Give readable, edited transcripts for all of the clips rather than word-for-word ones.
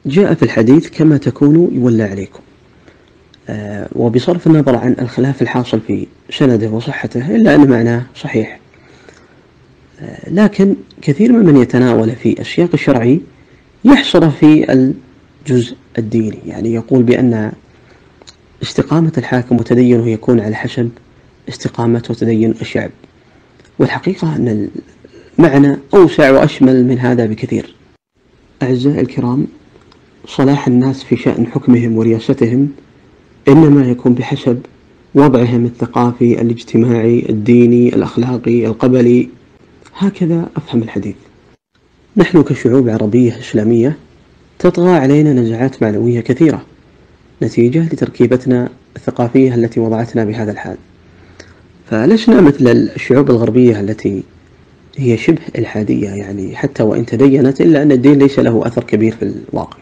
جاء في الحديث: كما تكونوا يولى عليكم. وبصرف النظر عن الخلاف الحاصل في سنده وصحته، إلا أن معناه صحيح. لكن كثير ممن يتناول في السياق الشرعي يحصر في الجزء الديني، يعني يقول بأن استقامة الحاكم وتدينه يكون على حسب استقامة وتدين الشعب، والحقيقة أن المعنى أوسع وأشمل من هذا بكثير. أعزائي الكرام، صلاح الناس في شأن حكمهم ورياستهم إنما يكون بحسب وضعهم الثقافي، الاجتماعي، الديني، الأخلاقي، القبلي. هكذا أفهم الحديث. نحن كشعوب عربية إسلامية تطغى علينا نزعات معنوية كثيرة نتيجة لتركيبتنا الثقافية التي وضعتنا بهذا الحال، فلسنا مثل الشعوب الغربية التي هي شبه إلحادية، يعني حتى وإن تدينت إلا أن الدين ليس له أثر كبير في الواقع.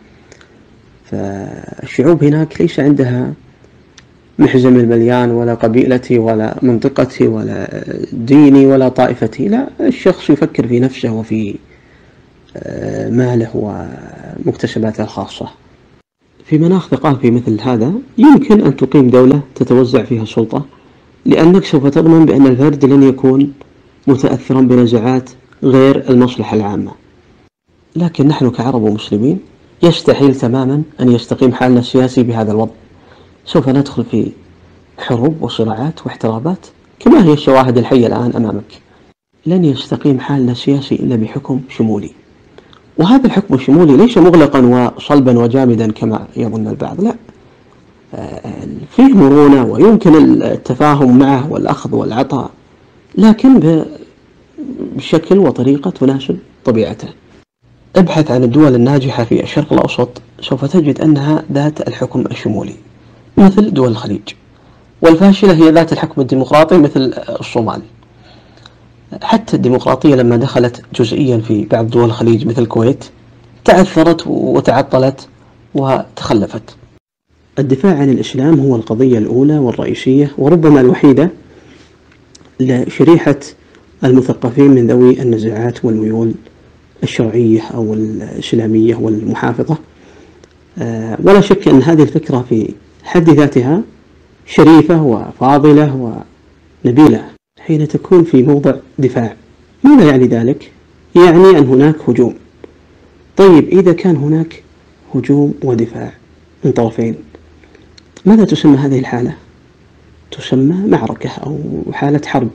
فالشعوب هناك ليس عندها محزم المليان ولا قبيلتي ولا منطقتي ولا ديني ولا طائفتي، لا، الشخص يفكر في نفسه وفي ماله ومكتسباته الخاصة. في مناخ ثقافي مثل هذا يمكن أن تقيم دولة تتوزع فيها السلطة، لأنك سوف تضمن بأن الفرد لن يكون متأثرا بنزعات غير المصلحة العامة. لكن نحن كعرب ومسلمين يستحيل تماما أن يستقيم حالنا السياسي بهذا الوضع. سوف ندخل في حروب وصراعات واحترابات كما هي الشواهد الحية الآن أمامك. لن يستقيم حالنا السياسي إلا بحكم شمولي، وهذا الحكم الشمولي ليس مغلقا وصلبا وجامدا كما يظن البعض، لا، فيه مرونة ويمكن التفاهم معه والأخذ والعطاء، لكن بشكل وطريقة تناسب طبيعته. ابحث عن الدول الناجحة في الشرق الأوسط، سوف تجد أنها ذات الحكم الشمولي مثل دول الخليج، والفاشلة هي ذات الحكم الديمقراطي مثل الصومال. حتى الديمقراطية لما دخلت جزئيا في بعض دول الخليج مثل الكويت تعثرت وتعطلت وتخلفت. الدفاع عن الإسلام هو القضية الأولى والرئيسية وربما الوحيدة لشريحة المثقفين من ذوي النزاعات والميول الشرعية أو الإسلامية والمحافظة. ولا شك أن هذه الفكرة في حد ذاتها شريفة وفاضلة ونبيلة حين تكون في موضع دفاع. ماذا يعني ذلك؟ يعني أن هناك هجوم. طيب، إذا كان هناك هجوم ودفاع من طرفين، ماذا تسمى هذه الحالة؟ تسمى معركة أو حالة حرب.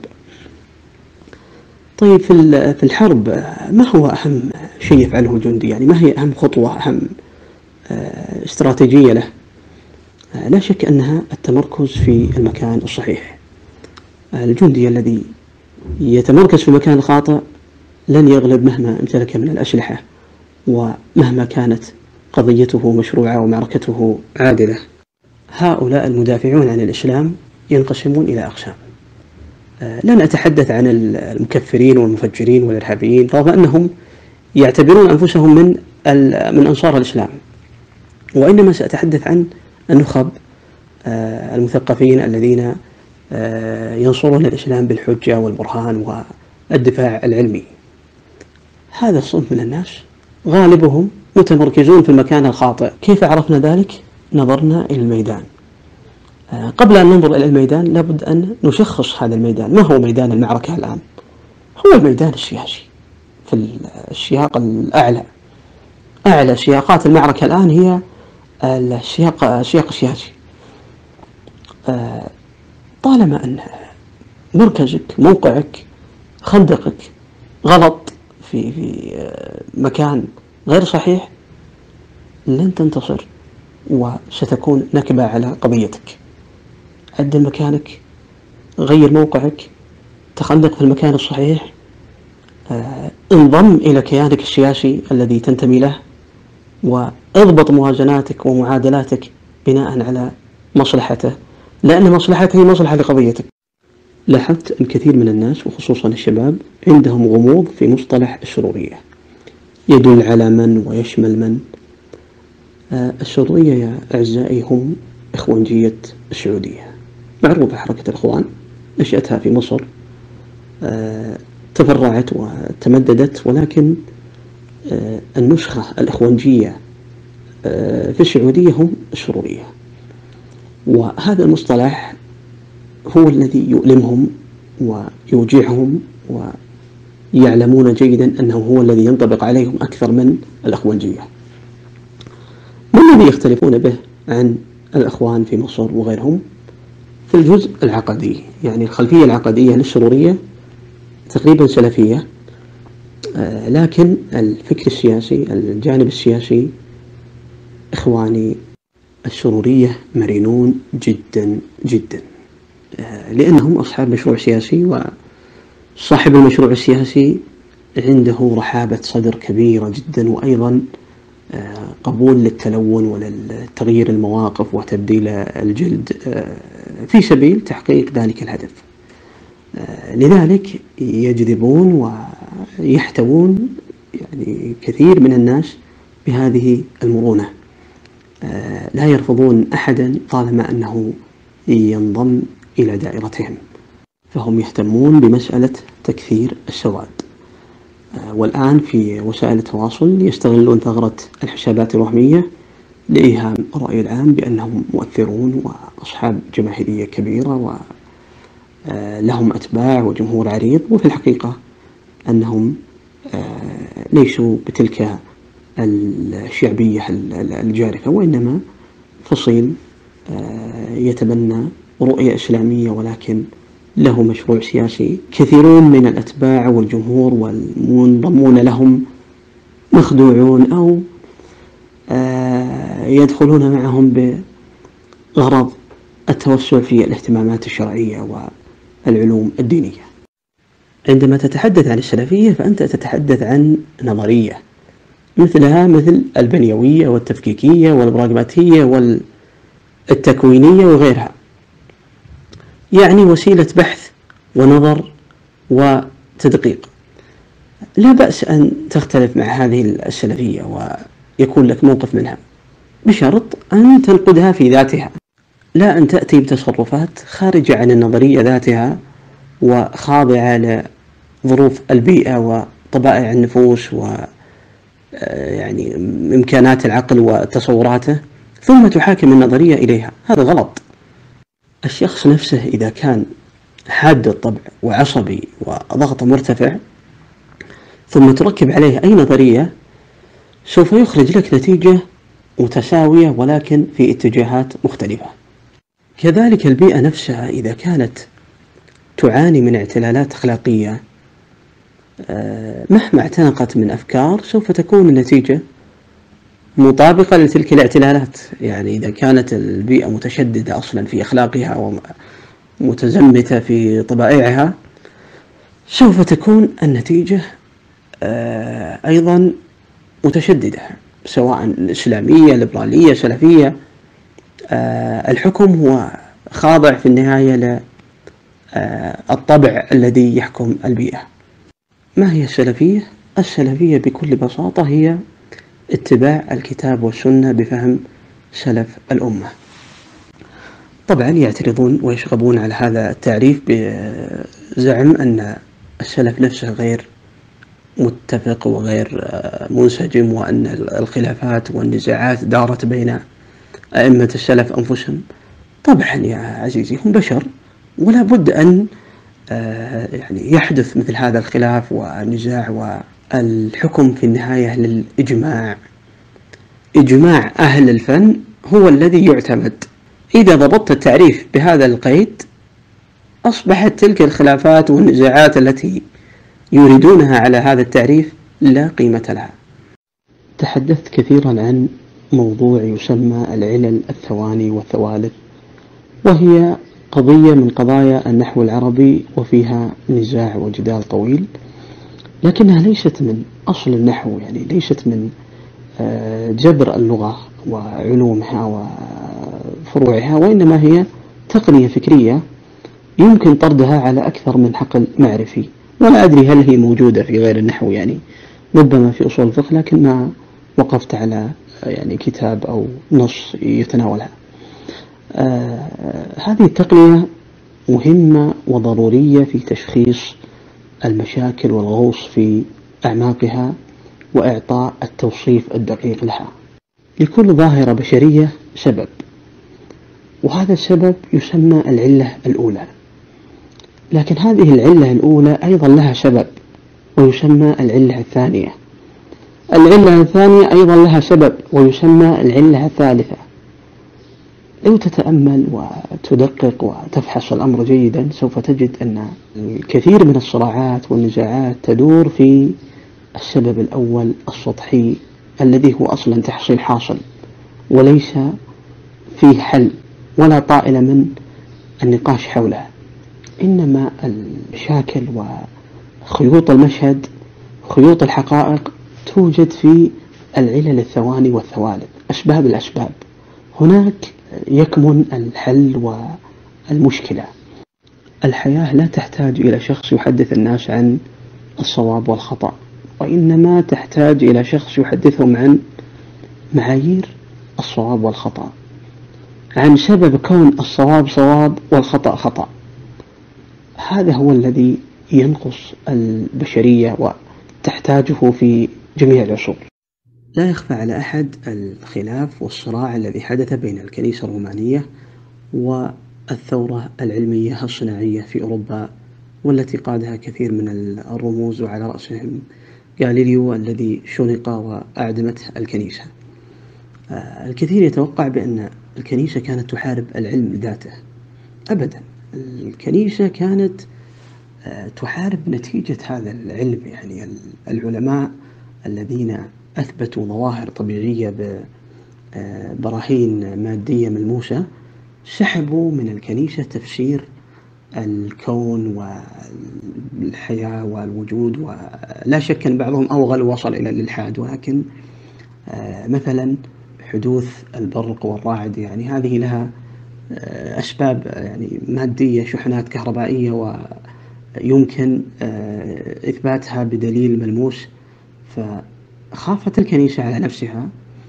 طيب، في الحرب ما هو أهم شيء يفعله الجندي؟ يعني ما هي أهم خطوة، أهم استراتيجية له؟ لا شك أنها التمركز في المكان الصحيح. الجندي الذي يتمركز في المكان الخاطئ لن يغلب مهما امتلك من الأسلحة ومهما كانت قضيته مشروعة ومعركته عادلة. هؤلاء المدافعون عن الإسلام ينقسمون إلى أقسام. لن أتحدث عن المكفرين والمفجرين والإرهابيين، رغم أنهم يعتبرون أنفسهم من أنصار الإسلام، وإنما سأتحدث عن النخب المثقفين الذين ينصرون الإسلام بالحجة والبرهان والدفاع العلمي. هذا الصنف من الناس غالبهم متمركزون في المكان الخاطئ. كيف عرفنا ذلك؟ نظرنا إلى الميدان. قبل أن ننظر إلى الميدان لابد أن نشخص هذا الميدان. ما هو ميدان المعركة الآن؟ هو الميدان السياسي في السياق الأعلى. أعلى سياقات المعركة الآن هي السياق السياسي. طالما أن مركزك، موقعك، خندقك غلط في مكان غير صحيح، لن تنتصر وستكون نكبة على قضيتك. عدل مكانك، غير موقعك، تخندق في المكان الصحيح، انضم إلى كيانك السياسي الذي تنتمي له، واضبط موازناتك ومعادلاتك بناء على مصلحته، لأن مصلحته هي مصلحة لقضيتك. لاحظت الكثير من الناس وخصوصا الشباب عندهم غموض في مصطلح الشرورية، يدل على من ويشمل من. الشرورية يا أعزائي هم إخوانجية السعودية، معروفة حركة الإخوان، نشأتها في مصر، تفرعت وتمددت، ولكن النسخة الإخوانجية في السعودية هم السرورية، وهذا المصطلح هو الذي يؤلمهم ويوجعهم، ويعلمون جيدا أنه هو الذي ينطبق عليهم أكثر من الأخوانجية. ما الذي يختلفون به عن الأخوان في مصر وغيرهم؟ في الجزء العقدي، يعني الخلفية العقدية للسرورية تقريبا سلفية، لكن الفكر السياسي، الجانب السياسي إخواني. السرورية مرنون جدا جدا، لأنهم أصحاب مشروع سياسي، وصاحب المشروع السياسي عنده رحابة صدر كبيرة جدا، وأيضا قبول للتلون وللتغيير المواقف وتبديل الجلد في سبيل تحقيق ذلك الهدف. لذلك يجذبون ويحتوون يعني كثير من الناس بهذه المرونة، لا يرفضون أحدا طالما أنه ينضم إلى دائرتهم، فهم يهتمون بمسألة تكثير السواد. والآن في وسائل التواصل يستغلون ثغرة الحسابات الوهمية لإيهام الرأي العام بأنهم مؤثرون وأصحاب جماهيرية كبيرة ولهم أتباع وجمهور عريض، وفي الحقيقة أنهم ليسوا بتلك الشعبية الجارفة، وإنما فصيل يتبنى رؤية إسلامية ولكن له مشروع سياسي. كثيرون من الأتباع والجمهور والمنضمون لهم مخدوعون أو يدخلون معهم بغرض التوسع في الاهتمامات الشرعية والعلوم الدينية. عندما تتحدث عن السلفية فأنت تتحدث عن نظرية مثل البنيوية والتفكيكية والبراغماتية والتكوينية وغيرها، يعني وسيلة بحث ونظر وتدقيق. لا بأس أن تختلف مع هذه السلفية ويكون لك موقف منها، بشرط أن تنقدها في ذاتها، لا أن تأتي بتصرفات خارجة عن النظرية ذاتها وخاضعة لظروف البيئة وطبائع النفوس يعني إمكانات العقل وتصوراته، ثم تحاكم النظرية إليها. هذا غلط. الشخص نفسه إذا كان حاد الطبع وعصبي وضغط مرتفع ثم تركب عليه أي نظرية سوف يخرج لك نتيجة متساوية ولكن في اتجاهات مختلفة. كذلك البيئة نفسها إذا كانت تعاني من اعتلالات أخلاقية مهما اعتنقت من أفكار سوف تكون النتيجة مطابقة لتلك الاعتلالات. يعني إذا كانت البيئة متشددة أصلا في أخلاقها ومتزمتة في طبائعها سوف تكون النتيجة أيضا متشددة، سواء إسلامية، ليبرالية، سلفية. الحكم هو خاضع في النهاية للطبع الذي يحكم البيئة. ما هي السلفية؟ السلفية بكل بساطة هي اتباع الكتاب والسنة بفهم سلف الأمة. طبعا يعترضون ويشغبون على هذا التعريف بزعم أن السلف نفسه غير متفق وغير منسجم، وأن الخلافات والنزاعات دارت بين أئمة السلف أنفسهم. طبعا يا عزيزي هم بشر، ولا بد أن يعني يحدث مثل هذا الخلاف والنزاع، والحكم في النهاية للإجماع. إجماع أهل الفن هو الذي يعتمد. إذا ضبطت التعريف بهذا القيد أصبحت تلك الخلافات والنزاعات التي يريدونها على هذا التعريف لا قيمة لها. تحدثت كثيرا عن موضوع يسمى العلل الثواني والثوالث، وهي قضية من قضايا النحو العربي وفيها نزاع وجدال طويل، لكنها ليست من أصل النحو، يعني ليست من جبر اللغة وعلومها وفروعها، وإنما هي تقنية فكرية يمكن طردها على أكثر من حقل معرفي. ولا أدري هل هي موجودة في غير النحو، يعني ربما في أصول الفقه، لكن ما وقفت على يعني كتاب أو نص يتناولها. هذه التقنية مهمة وضرورية في تشخيص المشاكل والغوص في أعماقها وإعطاء التوصيف الدقيق لها. لكل ظاهرة بشرية سبب، وهذا السبب يسمى العلة الأولى. لكن هذه العلة الأولى أيضا لها سبب ويسمى العلة الثانية. العلة الثانية أيضا لها سبب ويسمى العلة الثالثة. لو تتأمل وتدقق وتفحص الأمر جيدا سوف تجد أن الكثير من الصراعات والنزاعات تدور في السبب الأول السطحي الذي هو أصلا تحصيل حاصل وليس فيه حل ولا طائل من النقاش حوله، إنما المشاكل وخيوط المشهد، خيوط الحقائق توجد في العلل الثواني والثوالث، أسباب الأسباب. هناك يكمن الحل والمشكلة. الحياة لا تحتاج إلى شخص يحدث الناس عن الصواب والخطأ، وإنما تحتاج إلى شخص يحدثهم عن معايير الصواب والخطأ، عن سبب كون الصواب صواب والخطأ خطأ. هذا هو الذي ينقص البشرية وتحتاجه في جميع العصور. لا يخفى على أحد الخلاف والصراع الذي حدث بين الكنيسة الرومانية والثورة العلمية الصناعية في أوروبا، والتي قادها كثير من الرموز وعلى رأسهم غاليليو الذي شنق وأعدمته الكنيسة. الكثير يتوقع بأن الكنيسة كانت تحارب العلم ذاته. أبدا، الكنيسة كانت تحارب نتيجة هذا العلم. يعني العلماء الذين أثبتوا ظواهر طبيعية ببراهين مادية ملموسة سحبوا من الكنيسة تفسير الكون والحياة والوجود، ولا شك أن بعضهم أوغل ووصل إلى الإلحاد. ولكن مثلا حدوث البرق والرعد، يعني هذه لها أسباب يعني مادية، شحنات كهربائية، ويمكن إثباتها بدليل ملموس. فخافت الكنيسة على نفسها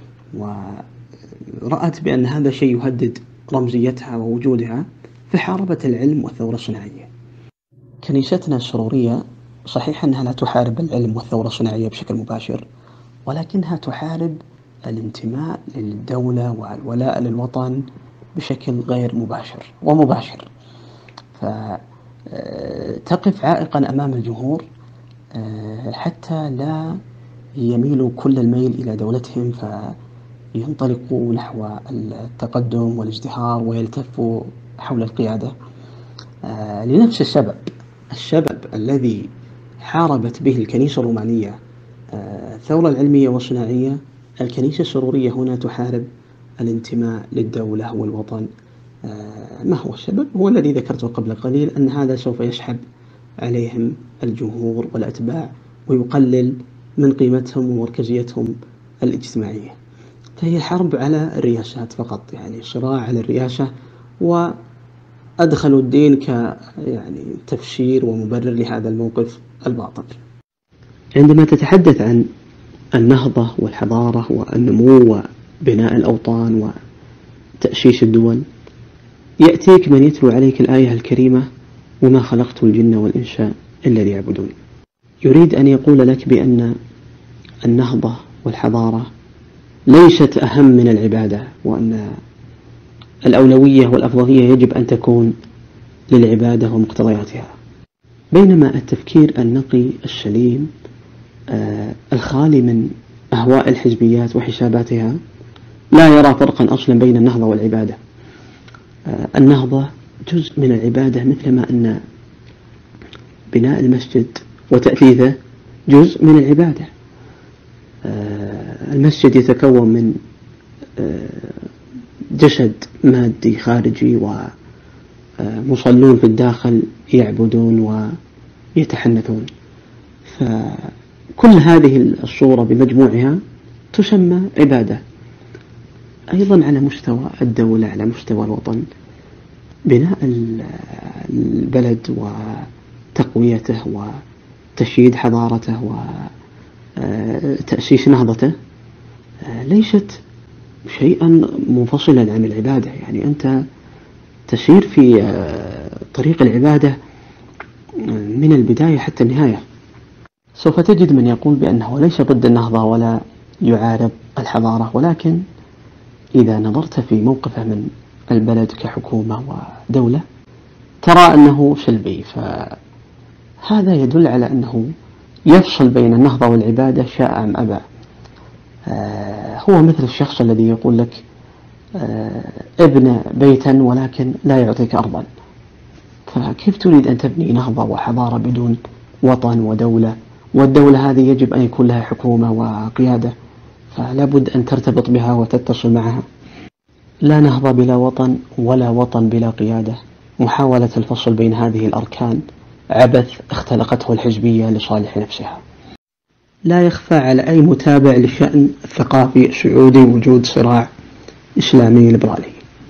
ورأت بأن هذا شيء يهدد رمزيتها ووجودها، فحاربت العلم والثورة الصناعية. كنيستنا السرورية صحيح أنها لا تحارب العلم والثورة الصناعية بشكل مباشر، ولكنها تحارب الانتماء للدولة والولاء للوطن بشكل غير مباشر ومباشر. فتقف عائقا أمام الجمهور حتى لا يميلوا كل الميل إلى دولتهم فينطلقوا نحو التقدم والازدهار ويلتفوا حول القيادة. لنفس السبب الذي حاربت به الكنيسة الرومانية الثورة العلمية والصناعية، الكنيسة السرورية هنا تحارب الانتماء للدولة والوطن. ما هو السبب؟ هو الذي ذكرته قبل قليل، أن هذا سوف يسحب عليهم الجمهور والأتباع ويقلل من قيمتهم ومركزيتهم الاجتماعية. فهي حرب على الرياسات فقط، يعني صراع على الرياسة، وأدخلوا الدين يعني تفسير ومبرر لهذا الموقف الباطل. عندما تتحدث عن النهضة والحضارة والنمو وبناء الأوطان وتأسيس الدول، يأتيك من يتلو عليك الآية الكريمة: وما خلقت الجن والإنس إلا ليعبدون. يريد أن يقول لك بأن النهضة والحضارة ليست أهم من العبادة، وأن الأولوية والأفضلية يجب أن تكون للعبادة ومقتضياتها. بينما التفكير النقي السليم الخالي من أهواء الحزبيات وحساباتها لا يرى فرقا أصلا بين النهضة والعبادة. النهضة جزء من العبادة، مثلما أن بناء المسجد وتأثيثه جزء من العبادة. المسجد يتكون من جسد مادي خارجي ومصلون في الداخل يعبدون ويتحنثون. فكل هذه الصورة بمجموعها تسمى عبادة. أيضا على مستوى الدولة، على مستوى الوطن، بناء البلد وتقويته وتشييد حضارته وتأسيس نهضته ليست شيئا منفصلا عن العبادة. يعني أنت تسير في طريق العبادة من البداية حتى النهاية. سوف تجد من يقول بأنه ليس ضد النهضة ولا يعارض الحضارة، ولكن إذا نظرت في موقفه من البلد كحكومة ودولة ترى أنه سلبي، فهذا يدل على أنه يفصل بين النهضة والعبادة شاء أم أبى. هو مثل الشخص الذي يقول لك ابن بيتا ولكن لا يعطيك أرضا، فكيف تريد أن تبني نهضة وحضارة بدون وطن ودولة؟ والدولة هذه يجب أن يكون لها حكومة وقيادة، فلا بد أن ترتبط بها وتتصل معها. لا نهضة بلا وطن ولا وطن بلا قيادة. محاولة الفصل بين هذه الأركان عبث اختلقته الحزبية لصالح نفسها. لا يخفى على أي متابع للشأن الثقافي السعودي وجود صراع إسلامي ليبرالي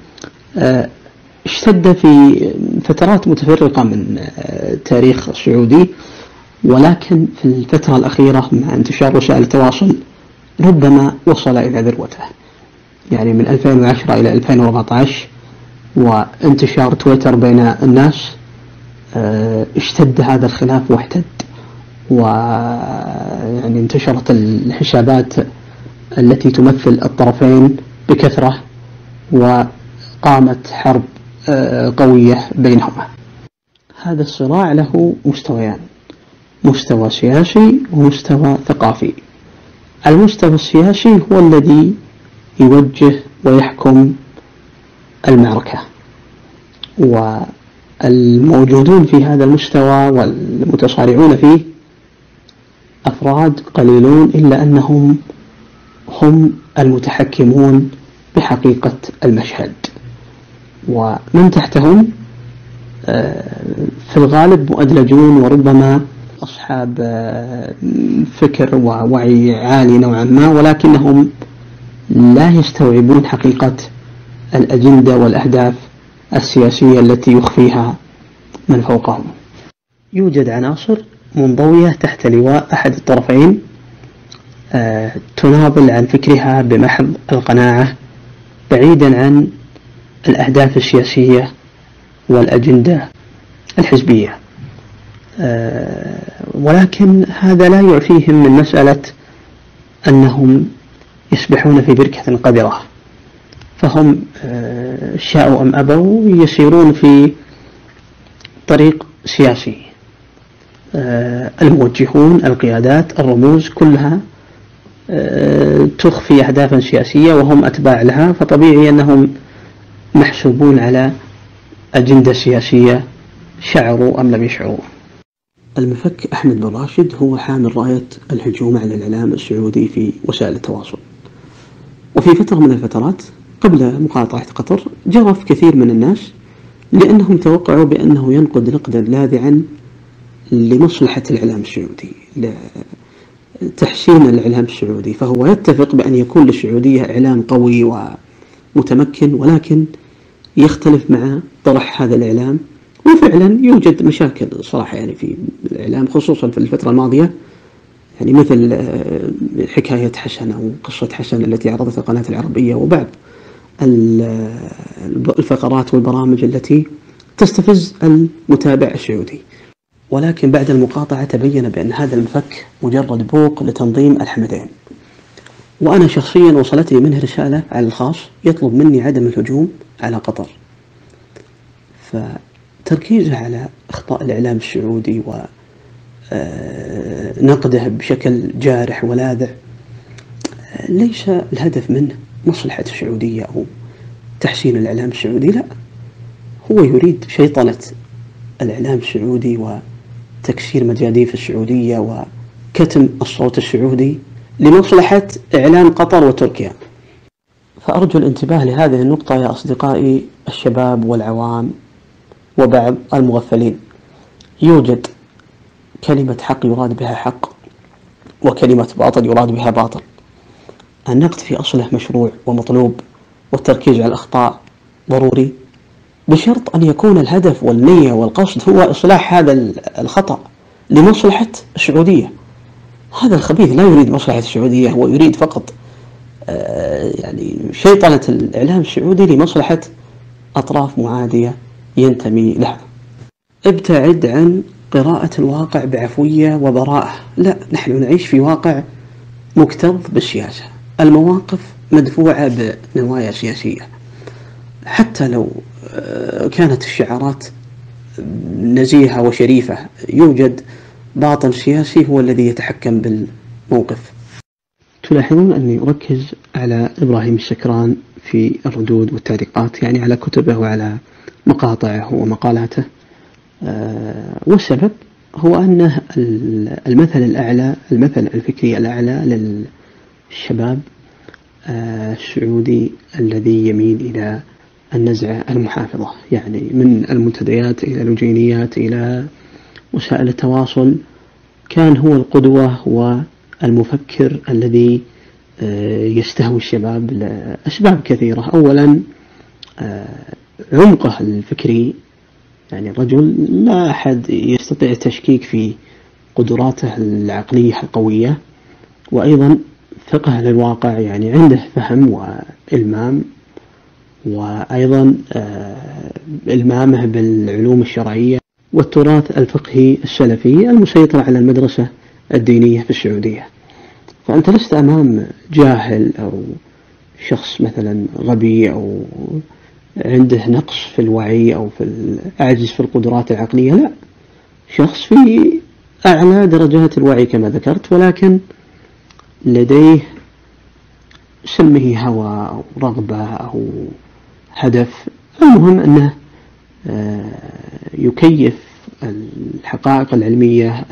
اشتد في فترات متفرقة من التاريخ السعودي، ولكن في الفترة الأخيرة مع انتشار وسائل التواصل ربما وصل إلى ذروته، يعني من 2010 إلى 2014 وانتشار تويتر بين الناس اشتد هذا الخلاف واحتد، ويعني انتشرت الحسابات التي تمثل الطرفين بكثرة وقامت حرب قوية بينهما. هذا الصراع له مستويان، مستوى سياسي ومستوى ثقافي. المستوى السياسي هو الذي يوجه ويحكم المعركة، والموجودون في هذا المستوى والمتصارعون فيه أفراد قليلون، إلا أنهم هم المتحكمون بحقيقة المشهد، ومن تحتهم في الغالب مؤدلجون وربما أصحاب فكر ووعي عالي نوعا ما، ولكنهم لا يستوعبون حقيقة الأجندة والأهداف السياسية التي يخفيها من فوقهم. يوجد عناصر منضوية تحت لواء أحد الطرفين تناضل عن فكرها بمحض القناعة بعيدا عن الأهداف السياسية والأجندة الحزبية، ولكن هذا لا يعفيهم من مسألة أنهم يسبحون في بركة قذرة، فهم شاءوا أم أبوا يسيرون في طريق سياسي. الموجهون، القيادات، الرموز كلها تخفي أهدافا سياسية وهم أتباع لها، فطبيعي أنهم محسوبون على أجندة سياسية شعروا أم لم يشعروا. المفك أحمد بن راشد هو حامل راية الهجوم على الإعلام السعودي في وسائل التواصل، وفي فترة من الفترات قبل مقاطعة قطر جرف كثير من الناس لأنهم توقعوا بأنه ينقد نقدا لاذعا لمصلحة الإعلام السعودي، لتحسين الإعلام السعودي، فهو يتفق بأن يكون للسعودية إعلام قوي ومتمكن، ولكن يختلف مع طرح هذا الإعلام. وفعلا يوجد مشاكل صراحة يعني في الإعلام، خصوصا في الفترة الماضية، يعني مثل حكاية حسن أو قصة حسن التي عرضتها القناة العربية، وبعض الفقرات والبرامج التي تستفز المتابع السعودي. ولكن بعد المقاطعة تبين بأن هذا المفك مجرد بوق لتنظيم الحمدين، وأنا شخصيا وصلتني منه رسالة على الخاص يطلب مني عدم الهجوم على قطر. فتركيزه على أخطاء الإعلام السعودي ونقده بشكل جارح ولاذع ليس الهدف منه مصلحة السعودية أو تحسين الإعلام السعودي، لا، هو يريد شيطنة الإعلام السعودي وتكسير مجاديف السعودية وكتم الصوت السعودي لمصلحة إعلام قطر وتركيا. فأرجو الانتباه لهذه النقطة يا أصدقائي الشباب والعوام وبعض المغفلين. يوجد كلمة حق يراد بها حق، وكلمة باطل يراد بها باطل. النقد في أصله مشروع ومطلوب، والتركيز على الأخطاء ضروري، بشرط أن يكون الهدف والنية والقصد هو إصلاح هذا الخطأ لمصلحة السعودية. هذا الخبيث لا يريد مصلحة السعودية، هو يريد فقط يعني شيطنة الإعلام السعودي لمصلحة أطراف معادية ينتمي لها. ابتعد عن قراءة الواقع بعفوية وبراءة، لا، نحن نعيش في واقع مكتظ بالسياسة، المواقف مدفوعة بنوايا سياسية، حتى لو كانت الشعارات نزيهة وشريفة، يوجد باطل سياسي هو الذي يتحكم بالموقف. تلاحظون أني أركز على إبراهيم السكران في الردود والتعليقات، يعني على كتبه وعلى مقاطعه ومقالاته، والسبب هو أنه المثل الأعلى، المثل الفكري الأعلى للشباب السعودي الذي يميل إلى النزعة المحافظة، يعني من المنتديات إلى الوجينيات إلى وسائل التواصل، كان هو القدوة والمفكر الذي يستهوي الشباب لأسباب كثيرة. أولا عمقه الفكري، يعني الرجل لا أحد يستطيع التشكيك في قدراته العقلية القوية، وأيضا فقه للواقع، يعني عنده فهم وإلمام، وأيضا إلمامه بالعلوم الشرعية والتراث الفقهي السلفي المسيطر على المدرسة الدينية في السعودية. فأنت لست أمام جاهل أو شخص مثلا غبي أو عنده نقص في الوعي أو في العجز في القدرات العقلية، لا، شخص في أعلى درجات الوعي كما ذكرت، ولكن لديه سمه هوى أو رغبة أو هدف. المهم أنه يكيف الحقائق العلمية،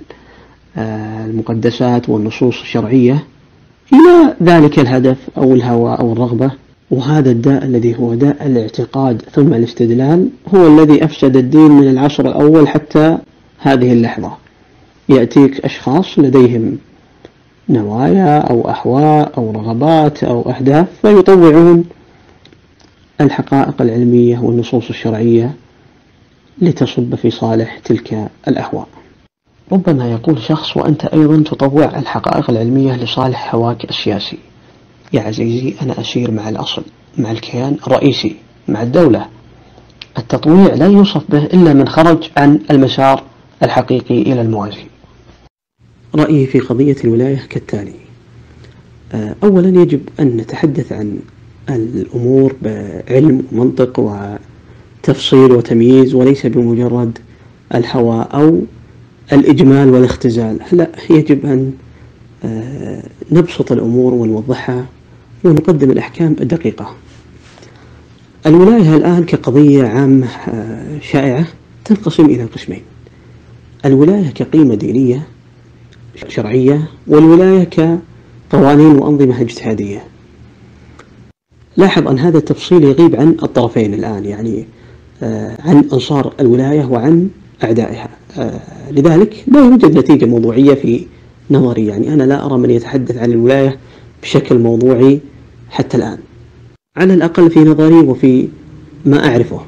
المقدسات والنصوص الشرعية إلى ذلك الهدف أو الهوى أو الرغبة. وهذا الداء الذي هو داء الاعتقاد ثم الاستدلال هو الذي أفسد الدين من العصر الأول حتى هذه اللحظة. يأتيك أشخاص لديهم نوايا أو أهواء أو رغبات أو أهداف، فيطوعون الحقائق العلمية والنصوص الشرعية لتصب في صالح تلك الأهواء. ربما يقول شخص: وأنت أيضا تطوع الحقائق العلمية لصالح هواك السياسي. يا عزيزي، أنا أسير مع الأصل، مع الكيان الرئيسي، مع الدولة. التطويع لا يوصف به إلا من خرج عن المسار الحقيقي إلى الموازي. رأيي في قضية الولاية كالتالي: أولا يجب أن نتحدث عن الأمور بعلم ومنطق وتفصيل وتمييز، وليس بمجرد الهوى أو الإجمال والاختزال. لا، يجب أن نبسط الأمور ونوضحها ونقدم الأحكام الدقيقة. الولاية الآن كقضية عامة شائعة تنقسم إلى قسمين: الولاية كقيمة دينية شرعية، والولاية كقوانين وأنظمة اجتهادية. لاحظ أن هذا التفصيل يغيب عن الطرفين الآن، يعني عن أنصار الولاية وعن أعدائها. لذلك لا يوجد نتيجة موضوعية في نظري، يعني أنا لا أرى من يتحدث عن الولاية بشكل موضوعي حتى الآن، على الأقل في نظري وفي ما أعرفه.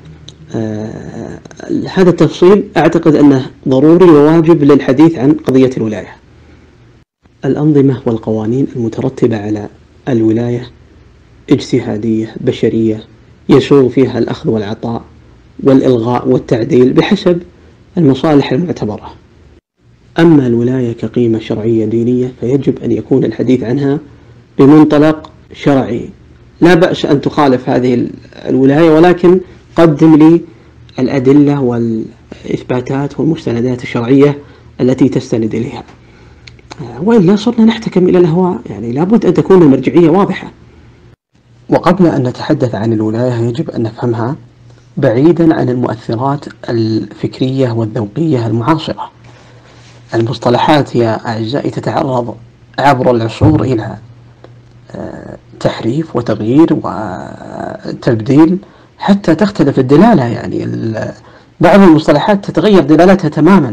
هذا التفصيل أعتقد أنه ضروري وواجب للحديث عن قضية الولاية. الأنظمة والقوانين المترتبة على الولاية اجتهادية بشرية يسوغ فيها الأخذ والعطاء والإلغاء والتعديل بحسب المصالح المعتبرة. أما الولاية كقيمة شرعية دينية فيجب أن يكون الحديث عنها بمنطلق شرعي. لا بأس أن تخالف هذه الولاية، ولكن قدم لي الأدلة والإثباتات والمستندات الشرعية التي تستند إليها، وإلا صرنا نحتكم إلى الأهواء. يعني لابد أن تكون المرجعية واضحة. وقبل أن نتحدث عن الولاية يجب أن نفهمها بعيدا عن المؤثرات الفكرية والذوقية المعاصرة. المصطلحات يا أعزائي تتعرض عبر العصور إلى تحريف وتغيير وتبديل حتى تختلف الدلالة، يعني بعض المصطلحات تتغير دلالتها تماما.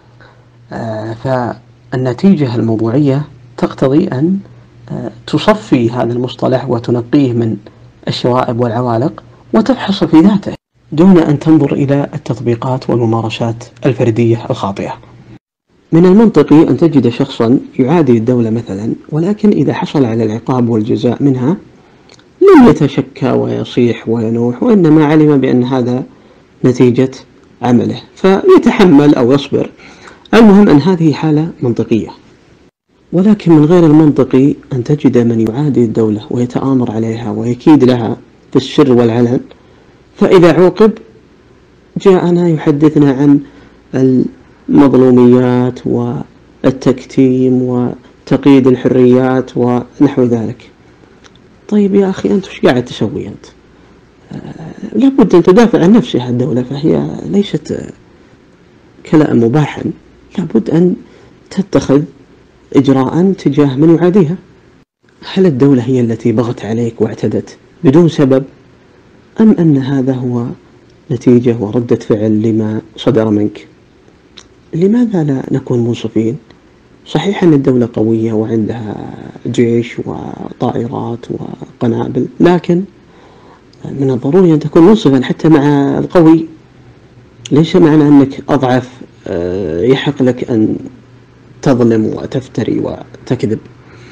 فالنتيجة الموضوعية تقتضي أن تصفي هذا المصطلح وتنقيه من الشوائب والعوالق وتفحص في ذاته دون أن تنظر إلى التطبيقات والممارسات الفردية الخاطئة. من المنطقي أن تجد شخصا يعادي الدولة مثلا، ولكن إذا حصل على العقاب والجزاء منها لم يتشكى ويصيح وينوح، وإنما علم بأن هذا نتيجة عمله فيتحمل أو يصبر. المهم أن هذه حالة منطقية. ولكن من غير المنطقي أن تجد من يعادي الدولة ويتآمر عليها ويكيد لها في السر والعلن، فإذا عوقب جاءنا يحدثنا عن المظلوميات والتكتيم وتقييد الحريات ونحو ذلك. طيب يا أخي، أنت وش قاعد تسوي أنت؟ لابد أن تدافع عن نفسها الدولة، فهي ليست كلام مباحا، لابد أن تتخذ إجراء تجاه من يعاديها. هل الدولة هي التي بغت عليك واعتدت بدون سبب، أم أن هذا هو نتيجة وردة فعل لما صدر منك؟ لماذا لا نكون منصفين؟ صحيح أن الدولة قوية وعندها جيش وطائرات وقنابل، لكن من الضروري أن تكون منصفا حتى مع القوي. ليس معنى أنك أضعف يحق لك أن تظلم وتفتري وتكذب.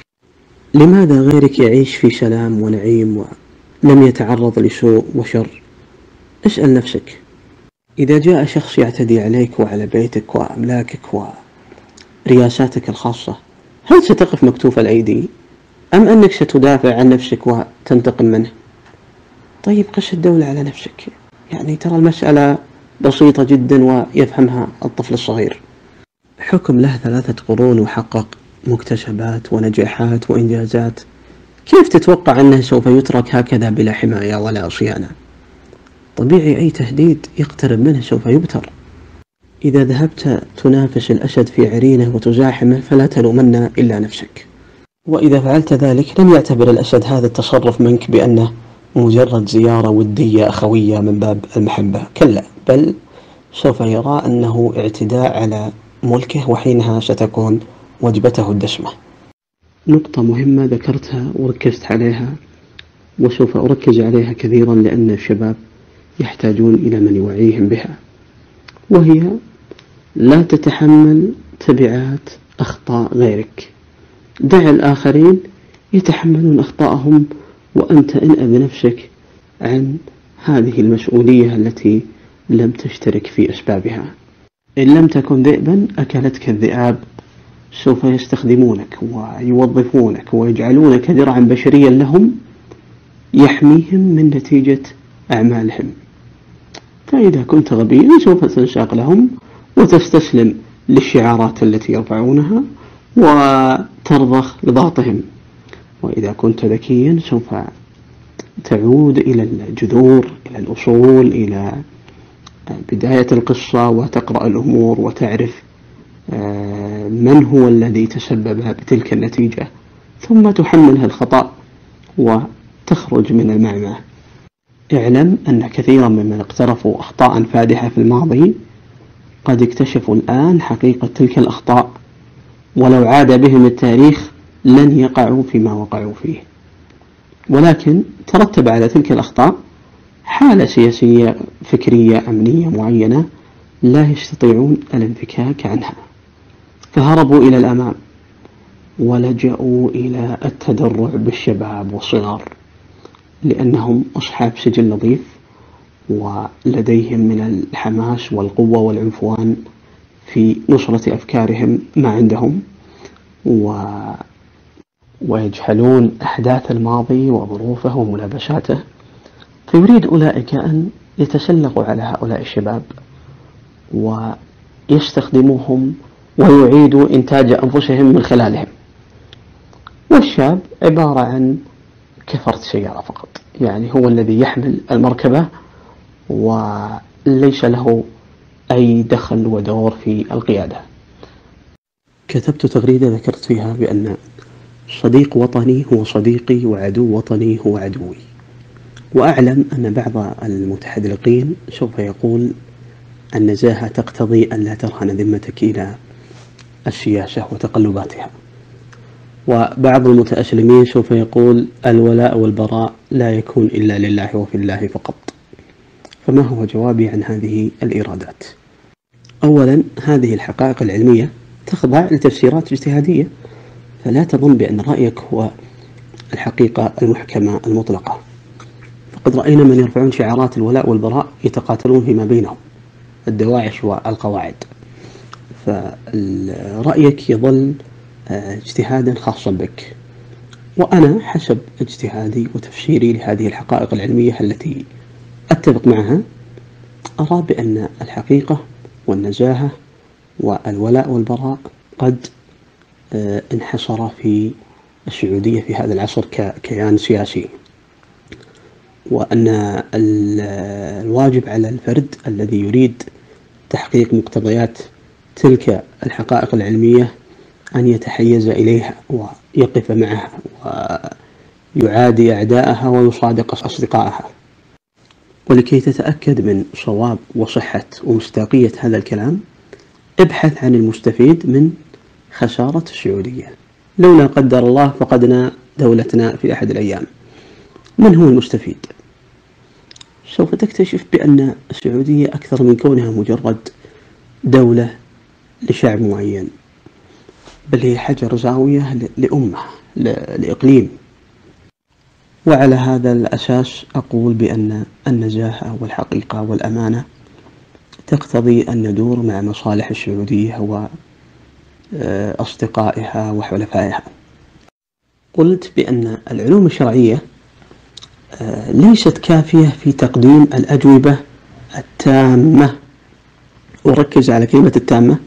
لماذا غيرك يعيش في سلام ونعيم ولم يتعرض لسوء وشر؟ اسأل نفسك. إذا جاء شخص يعتدي عليك وعلى بيتك وأملاكك ورياساتك الخاصة، هل ستقف مكتوف الأيدي، أم أنك ستدافع عن نفسك وتنتقم منه؟ طيب قس الدولة على نفسك، يعني ترى المسألة بسيطة جدا ويفهمها الطفل الصغير. حكم له 3 قرون وحقق مكتسبات ونجاحات وإنجازات، كيف تتوقع أنه سوف يترك هكذا بلا حماية ولا صيانة؟ طبيعي أي تهديد يقترب منه سوف يبتر. إذا ذهبت تنافس الأسد في عرينه وتزاحمه فلا تلومن إلا نفسك، وإذا فعلت ذلك لن يعتبر الأسد هذا التصرف منك بأنه مجرد زيارة ودية أخوية من باب المحبة، كلا، بل سوف يرى أنه اعتداء على ملكه، وحينها ستكون وجبته الدسمة. نقطة مهمة ذكرتها وركزت عليها وسوف أركز عليها كثيرا، لأن الشباب يحتاجون إلى من يوعيهم بها، وهي لا تتحمل تبعات أخطاء غيرك. دع الآخرين يتحملون أخطاءهم، وأنت انأ بنفسك عن هذه المسؤولية التي لم تشترك في أسبابها. إن لم تكن ذئبا أكلتك الذئاب، سوف يستخدمونك ويوظفونك ويجعلونك درعا بشريا لهم يحميهم من نتيجة أعمالهم. فإذا كنت غبيا سوف تنساق لهم وتستسلم للشعارات التي يرفعونها وترضخ لضغطهم. وإذا كنت ذكيا سوف تعود إلى الجذور، إلى الأصول، إلى بداية القصة، وتقرأ الأمور وتعرف من هو الذي تسبب بتلك النتيجة، ثم تحملها الخطأ وتخرج من المعمعة. اعلم أن كثيرا ممن اقترفوا أخطاء فادحة في الماضي قد اكتشفوا الآن حقيقة تلك الأخطاء، ولو عاد بهم التاريخ لن يقعوا فيما وقعوا فيه. ولكن ترتب على تلك الأخطاء حالة سياسية فكرية أمنية معينة لا يستطيعون الانفكاك عنها، فهربوا إلى الأمام ولجأوا إلى التدرع بالشباب والصغار، لأنهم أصحاب سجل نظيف ولديهم من الحماس والقوة والعنفوان في نصرة أفكارهم ما عندهم، ويجهلون أحداث الماضي وظروفه وملابساته، فيريد أولئك أن يتسلقوا على هؤلاء الشباب ويستخدموهم ويعيدوا إنتاج أنفسهم من خلالهم. والشاب عبارة عن كفرت سيارة فقط، يعني هو الذي يحمل المركبة وليس له أي دخل ودور في القيادة. كتبت تغريدة ذكرت فيها بأن صديق وطني هو صديقي وعدو وطني هو عدوي، وأعلم أن بعض المتحذلقين سوف يقول النزاهة تقتضي أن لا ترهن ذمتك إلى السياسة وتقلباتها، وبعض المتأسلمين سوف يقول الولاء والبراء لا يكون إلا لله وفي الله فقط. فما هو جوابي عن هذه الإيرادات؟ أولا، هذه الحقائق العلمية تخضع لتفسيرات اجتهادية، فلا تظن بأن رأيك هو الحقيقة المحكمة المطلقة. فقد رأينا من يرفعون شعارات الولاء والبراء يتقاتلون فيما بينهم، الدواعش والقواعد. فرأيك يظل اجتهادا خاصا بك. وأنا حسب اجتهادي وتفسيري لهذه الحقائق العلمية التي أتفق معها، أرى بأن الحقيقة والنزاهة والولاء والبراء قد انحصر في السعودية في هذا العصر ككيان سياسي، وأن الواجب على الفرد الذي يريد تحقيق مقتضيات تلك الحقائق العلمية أن يتحيز إليها ويقف معها ويعادي أعداءها ويصادق أصدقائها. ولكي تتأكد من صواب وصحة ومصداقية هذا الكلام، ابحث عن المستفيد من خسارة السعودية. لو لا قدر الله فقدنا دولتنا في أحد الأيام، من هو المستفيد؟ سوف تكتشف بأن السعودية أكثر من كونها مجرد دولة لشعب معين، بل هي حجر زاوية لأمة، لإقليم. وعلى هذا الأساس أقول بأن النزاهة والحقيقة والأمانة تقتضي أن ندور مع مصالح السعودية وأصدقائها وحلفائها. قلت بأن العلوم الشرعية ليست كافية في تقديم الأجوبة التامة، وركز على كلمة التامة،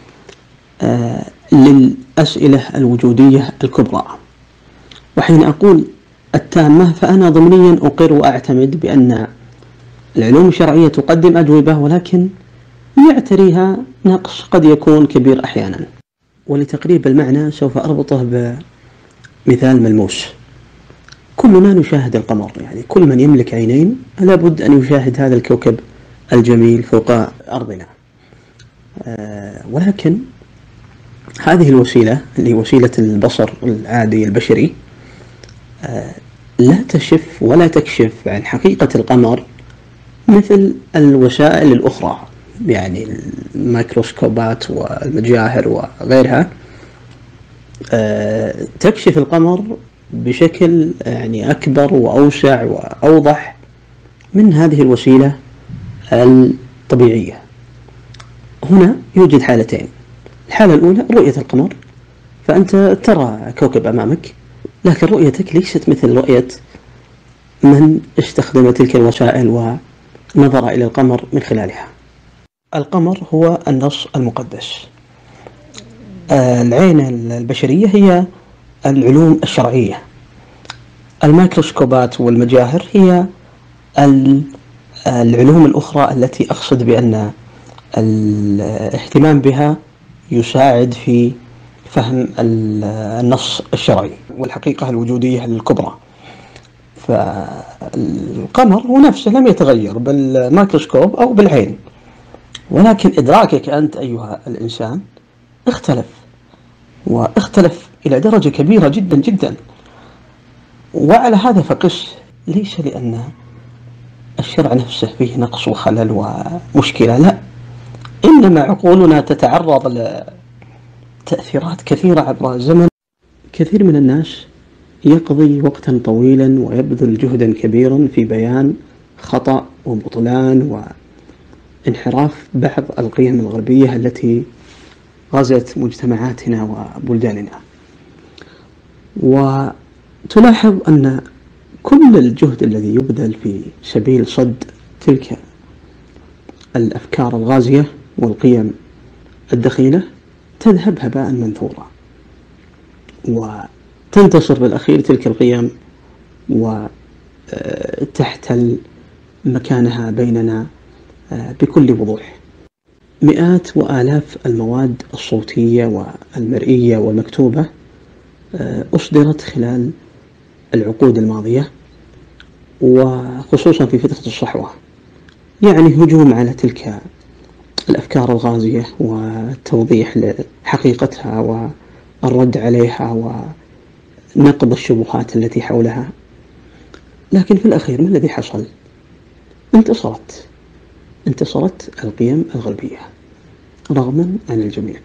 للأسئلة الوجودية الكبرى. وحين أقول التامة فأنا ضمنيا أقر وأعتمد بأن العلوم الشرعية تقدم أجوبة، ولكن يعتريها نقص قد يكون كبير أحيانا. ولتقريب المعنى سوف أربطه بمثال ملموس. كلنا نشاهد القمر، يعني كل من يملك عينين لابد أن يشاهد هذا الكوكب الجميل فوق أرضنا. ولكن هذه الوسيلة اللي وسيلة البصر العادي البشري لا تشف ولا تكشف عن حقيقة القمر مثل الوسائل الأخرى، يعني الميكروسكوبات والمجاهر وغيرها تكشف القمر بشكل يعني أكبر وأوسع وأوضح من هذه الوسيلة الطبيعية. هنا يوجد حالتين. الحالة الأولى رؤية القمر، فأنت ترى كوكب أمامك، لكن رؤيتك ليست مثل رؤية من استخدم تلك الوسائل ونظر إلى القمر من خلالها. القمر هو النص المقدس. العين البشرية هي العلوم الشرعية. الميكروسكوبات والمجاهر هي العلوم الأخرى التي أقصد بأن الاهتمام بها يساعد في فهم النص الشرعي والحقيقة الوجودية الكبرى. فالقمر هو نفسه لم يتغير بالميكروسكوب أو بالعين، ولكن إدراكك أنت أيها الإنسان اختلف، واختلف إلى درجة كبيرة جدا جدا. وعلى هذا فقس، ليس لأن الشرع نفسه فيه نقص وخلل ومشكلة، لا، إنما عقولنا تتعرض لتأثيرات كثيرة عبر الزمن. كثير من الناس يقضي وقتا طويلا ويبذل جهدا كبيرا في بيان خطأ وبطلان وانحراف بعض القيم الغربية التي غزت مجتمعاتنا وبلداننا. وتلاحظ أن كل الجهد الذي يبذل في سبيل صد تلك الأفكار الغازية والقيم الدخيلة تذهب هباء منثورا، وتنتصر بالأخير تلك القيم وتحتل مكانها بيننا بكل وضوح. مئات وآلاف المواد الصوتية والمرئية والمكتوبة أصدرت خلال العقود الماضية، وخصوصا في فترة الصحوة، يعني هجوم على تلك الأفكار الغازية والتوضيح لحقيقتها والرد عليها ونقض الشبهات التي حولها. لكن في الأخير ما الذي حصل؟ انتصرت القيم الغربية رغما عن الجميع.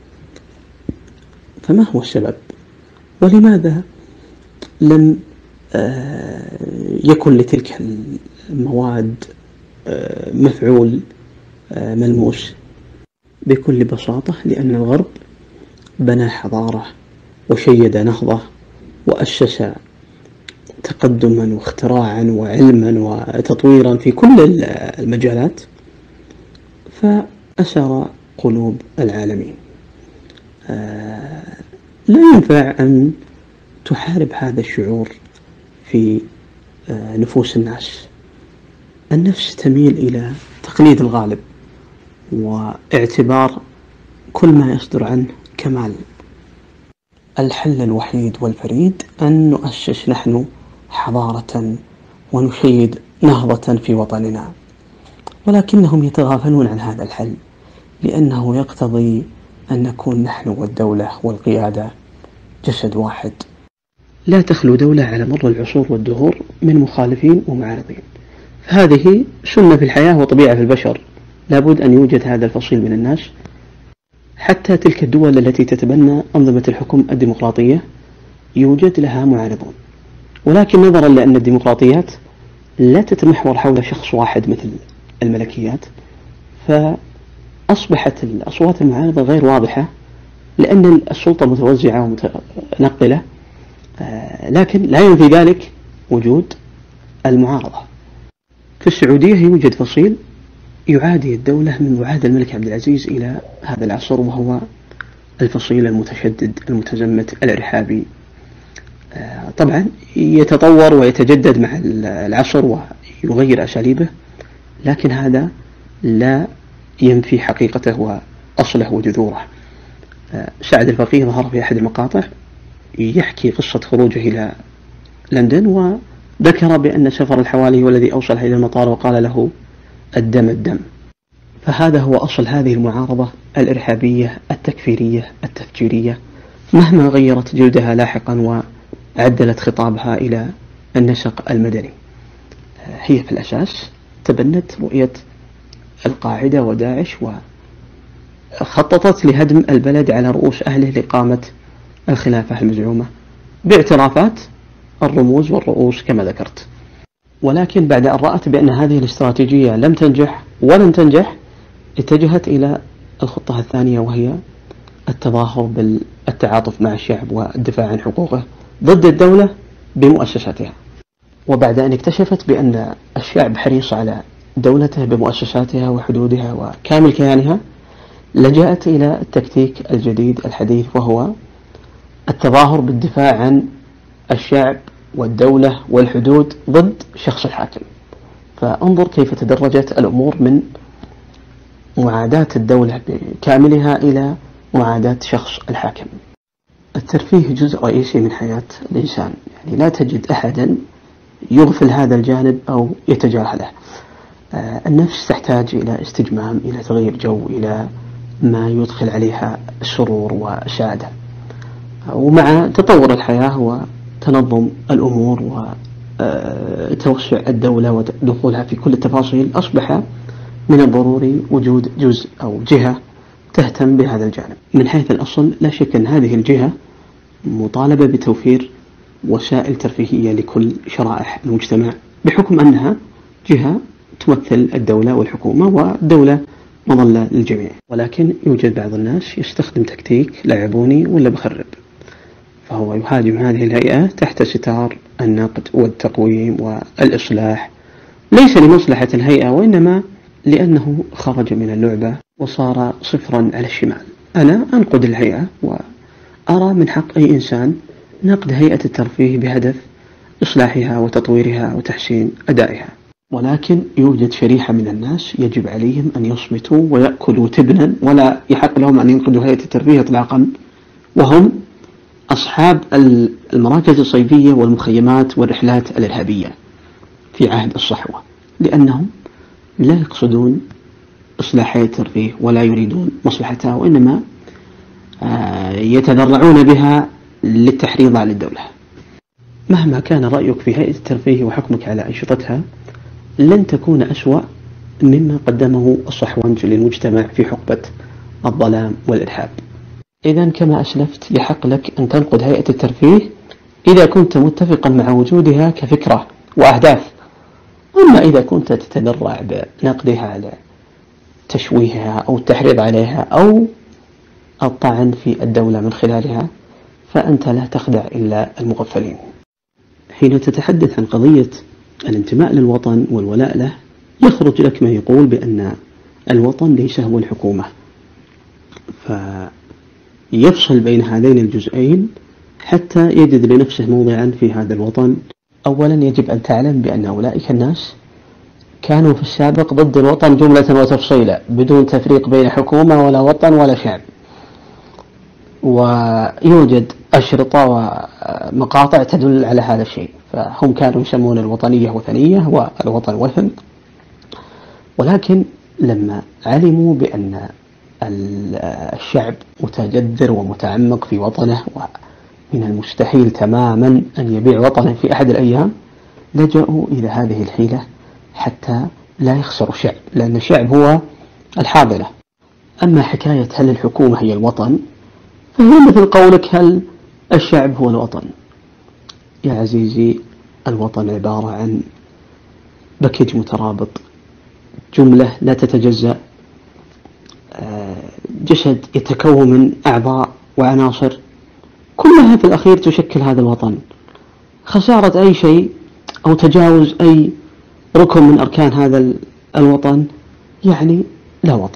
فما هو السبب؟ ولماذا لم يكن لتلك المواد مفعول ملموس؟ بكل بساطة لأن الغرب بنى حضارة وشيد نهضة وأسس تقدما واختراعا وعلما وتطويرا في كل المجالات، فأسر قلوب العالمين. لا ينفع أن تحارب هذا الشعور في نفوس الناس. النفس تميل إلى تقليد الغالب واعتبار كل ما يصدر عنه كمال. الحل الوحيد والفريد أن نؤسس نحن حضارة ونشيد نهضة في وطننا، ولكنهم يتغافلون عن هذا الحل، لأنه يقتضي أن نكون نحن والدولة والقيادة جسد واحد. لا تخلو دولة على مر العصور والدهور من مخالفين ومعارضين، فهذه سنة في الحياة وطبيعة في البشر. لابد أن يوجد هذا الفصيل من الناس. حتى تلك الدول التي تتبنى أنظمة الحكم الديمقراطية يوجد لها معارضون، ولكن نظرا لأن الديمقراطيات لا تتمحور حول شخص واحد مثل الملكيات، فأصبحت الأصوات المعارضة غير واضحة، لأن السلطة متوزعة ومتنقلة، لكن لا ينفي ذلك وجود المعارضة. في السعودية يوجد فصيل يعادي الدولة من عهد الملك عبد العزيز إلى هذا العصر، وهو الفصيل المتشدد المتزمت الإرهابي. طبعا يتطور ويتجدد مع العصر ويغير أساليبه، لكن هذا لا ينفي حقيقته وأصله وجذوره. سعد الفقيه ظهر في أحد المقاطع يحكي قصة خروجه إلى لندن، وذكر بأن سفر الحوالي هو الذي أوصله إلى المطار وقال له الدم الدم. فهذا هو أصل هذه المعارضة الإرهابية التكفيرية التفجيرية، مهما غيرت جلدها لاحقا وعدلت خطابها إلى النسق المدني. هي في الأساس تبنت رؤية القاعدة وداعش، وخططت لهدم البلد على رؤوس أهله لإقامة الخلافة المزعومة باعترافات الرموز والرؤوس كما ذكرت. ولكن بعد أن رأت بأن هذه الاستراتيجية لم تنجح ولن تنجح، اتجهت إلى الخطة الثانية، وهي التظاهر بالتعاطف مع الشعب والدفاع عن حقوقه ضد الدولة بمؤسساتها. وبعد أن اكتشفت بأن الشعب حريص على دولته بمؤسساتها وحدودها وكامل كيانها، لجأت إلى التكتيك الجديد الحديث، وهو التظاهر بالدفاع عن الشعب والدولة والحدود ضد شخص الحاكم. فانظر كيف تدرجت الأمور من معاداة الدولة بكاملها إلى معاداة شخص الحاكم. الترفيه جزء رئيسي من حياة الإنسان، يعني لا تجد أحدا يغفل هذا الجانب أو يتجاهله. النفس تحتاج إلى استجمام، إلى تغيير جو، إلى ما يدخل عليها السرور والسعادة. ومع تطور الحياة وتنظم الأمور وتوسع الدولة ودخولها في كل التفاصيل، أصبح من الضروري وجود جزء أو جهة تهتم بهذا الجانب. من حيث الأصل لا شك أن هذه الجهة مطالبة بتوفير وسائل ترفيهية لكل شرائح المجتمع، بحكم أنها جهة تمثل الدولة والحكومة، والدولة مظلة للجميع. ولكن يوجد بعض الناس يستخدم تكتيك لعبوني ولا بخرب، فهو يهاجم هذه الهيئة تحت ستار النقد والتقويم والإصلاح، ليس لمصلحة الهيئة، وإنما لأنه خرج من اللعبة وصار صفرا على الشمال. أنا أنقد الهيئة، وأرى من حق أي إنسان نقد هيئة الترفيه بهدف إصلاحها وتطويرها وتحسين أدائها. ولكن يوجد شريحة من الناس يجب عليهم أن يصمتوا ويأكلوا تبنا، ولا يحق لهم أن ينقدوا هيئة الترفيه إطلاقا، وهم أصحاب المراكز الصيفية والمخيمات والرحلات الإرهابية في عهد الصحوة، لأنهم لا يقصدون إصلاح هيئة الترفيه ولا يريدون مصلحتها، وإنما يتذرعون بها للتحريض على الدولة. مهما كان رأيك في هيئة الترفيه وحكمك على أنشطتها، لن تكون أسوأ مما قدمه الصحوانج للمجتمع في حقبة الظلام والإرهاب. إذن كما أسلفت، يحق لك أن تنقد هيئة الترفيه إذا كنت متفقا مع وجودها كفكرة وأهداف. أما إذا كنت تتذرع بنقدها على تشويهها أو التحريض عليها أو الطعن في الدولة من خلالها، فأنت لا تخدع إلا المغفلين. حين تتحدث عن قضية الانتماء للوطن والولاء له، يخرج لك من يقول بأن الوطن ليس هو الحكومة، فيفصل بين هذين الجزئين حتى يجد لنفسه موضعا في هذا الوطن. أولا يجب أن تعلم بأن أولئك الناس كانوا في السابق ضد الوطن جملة وتفصيلا، بدون تفريق بين حكومة ولا وطن ولا شعب، ويوجد أشرطة ومقاطع تدل على هذا الشيء. فهم كانوا يسمون الوطنية وثنية والوطن وثن، ولكن لما علموا بأن الشعب متجذر ومتعمق في وطنه ومن المستحيل تماما أن يبيع وطنه في أحد الأيام، لجأوا إلى هذه الحيلة حتى لا يخسر الشعب، لأن الشعب هو الحاضنة. أما حكاية هل الحكومة هي الوطن، فهي مثل قولك هل الشعب هو الوطن. يا عزيزي، الوطن عبارة عن باكج مترابط، جملة لا تتجزأ، جسد يتكون من أعضاء وعناصر كلها في الأخير تشكل هذا الوطن. خسارة أي شيء أو تجاوز أي ركن من أركان هذا الوطن يعني لا وطن.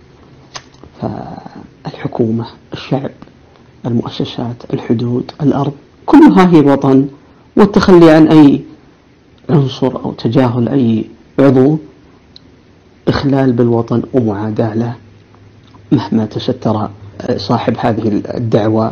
فالحكومة، الشعب، المؤسسات، الحدود، الأرض، كلها هي الوطن، والتخلي عن أي عنصر أو تجاهل أي عضو إخلال بالوطن ومعاداة له، مهما تستر صاحب هذه الدعوة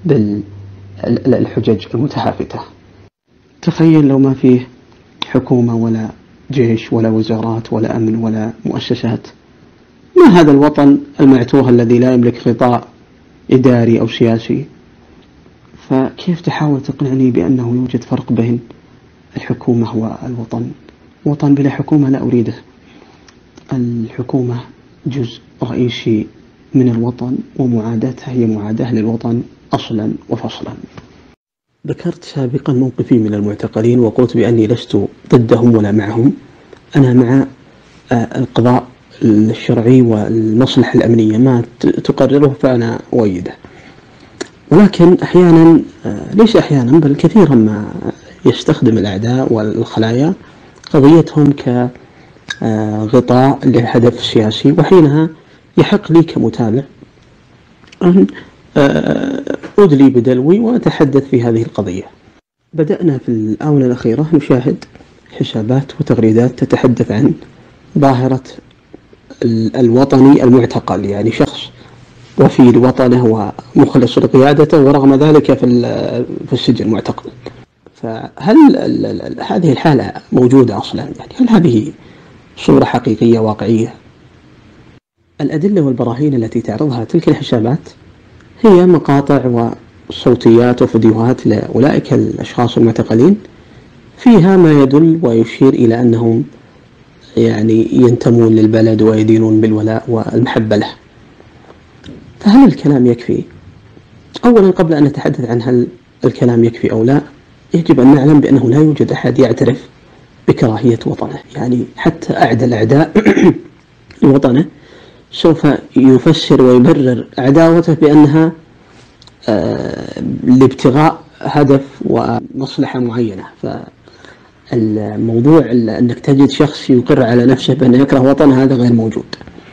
بالحجج المتهافتة. تخيل لو ما فيه حكومة ولا جيش ولا وزارات ولا أمن ولا مؤسسات، ما هذا الوطن المعتوه الذي لا يملك غطاء إداري أو سياسي؟ فكيف تحاول تقنعني بأنه يوجد فرق بين الحكومة والوطن؟ وطن بلا حكومة لا أريده. الحكومة جزء رئيسي من الوطن، ومعاداتها هي معاداة للوطن أصلا وفصلا. ذكرت سابقا موقفي من المعتقلين وقلت بأني لست ضدهم ولا معهم، أنا مع القضاء الشرعي والمصلحة الأمنية، ما تقرره فأنا أؤيده. ولكن أحيانا، ليس أحيانا بل كثيرا ما يستخدم الأعداء والخلايا قضيتهم كغطاء لهدف سياسي، وحينها يحق لي كمتابع أن أدلي بدلوي وأتحدث في هذه القضية. بدأنا في الآونة الأخيرة نشاهد حسابات وتغريدات تتحدث عن ظاهرة الوطني المعتقل، يعني شخص وفي لوطنه ومخلص لقيادته ورغم ذلك في السجن معتقل. فهل هذه الحالة موجودة أصلا؟ يعني هل هذه صورة حقيقية واقعية؟ الأدلة والبراهين التي تعرضها تلك الحسابات هي مقاطع وصوتيات وفيديوهات لأولئك الأشخاص المعتقلين، فيها ما يدل ويشير إلى أنهم يعني ينتمون للبلد ويدينون بالولاء والمحبة له. فهل الكلام يكفي؟ أولا، قبل أن نتحدث عن هل الكلام يكفي أو لا، يجب أن نعلم بأنه لا يوجد أحد يعترف بكراهية وطنه. يعني حتى أعدى الأعداء لوطنه سوف يفسر ويبرر عداوته بأنها لابتغاء هدف ومصلحة معينة. فالموضوع أنك تجد شخص يقر على نفسه بأنه يكره وطنه هذا غير موجود.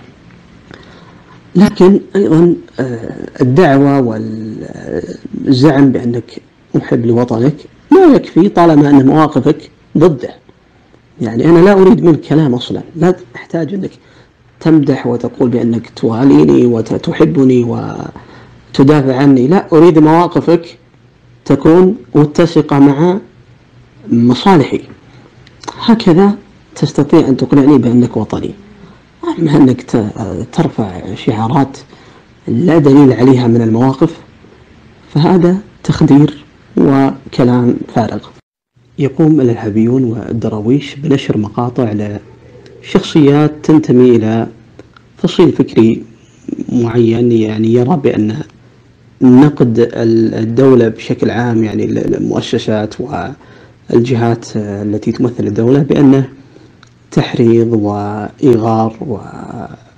لكن أيضا الدعوة والزعم بأنك محب لوطنك لا يكفي طالما أن مواقفك ضده. يعني أنا لا أريد منك كلام أصلا، لا أحتاج أنك تمدح وتقول بأنك تواليني وتحبني وتدافع عني، لا، أريد مواقفك تكون متسقة مع مصالحي، هكذا تستطيع أن تقنعني بأنك وطني. أما أنك ترفع شعارات لا دليل عليها من المواقف فهذا تخدير وكلام فارغ. يقوم الإرهابيون والدراويش بنشر مقاطع لشخصيات تنتمي إلى فصيل فكري معين، يعني يرى بأن نقد الدولة بشكل عام، يعني المؤسسات والجهات التي تمثل الدولة، بأنه تحريض وإيغار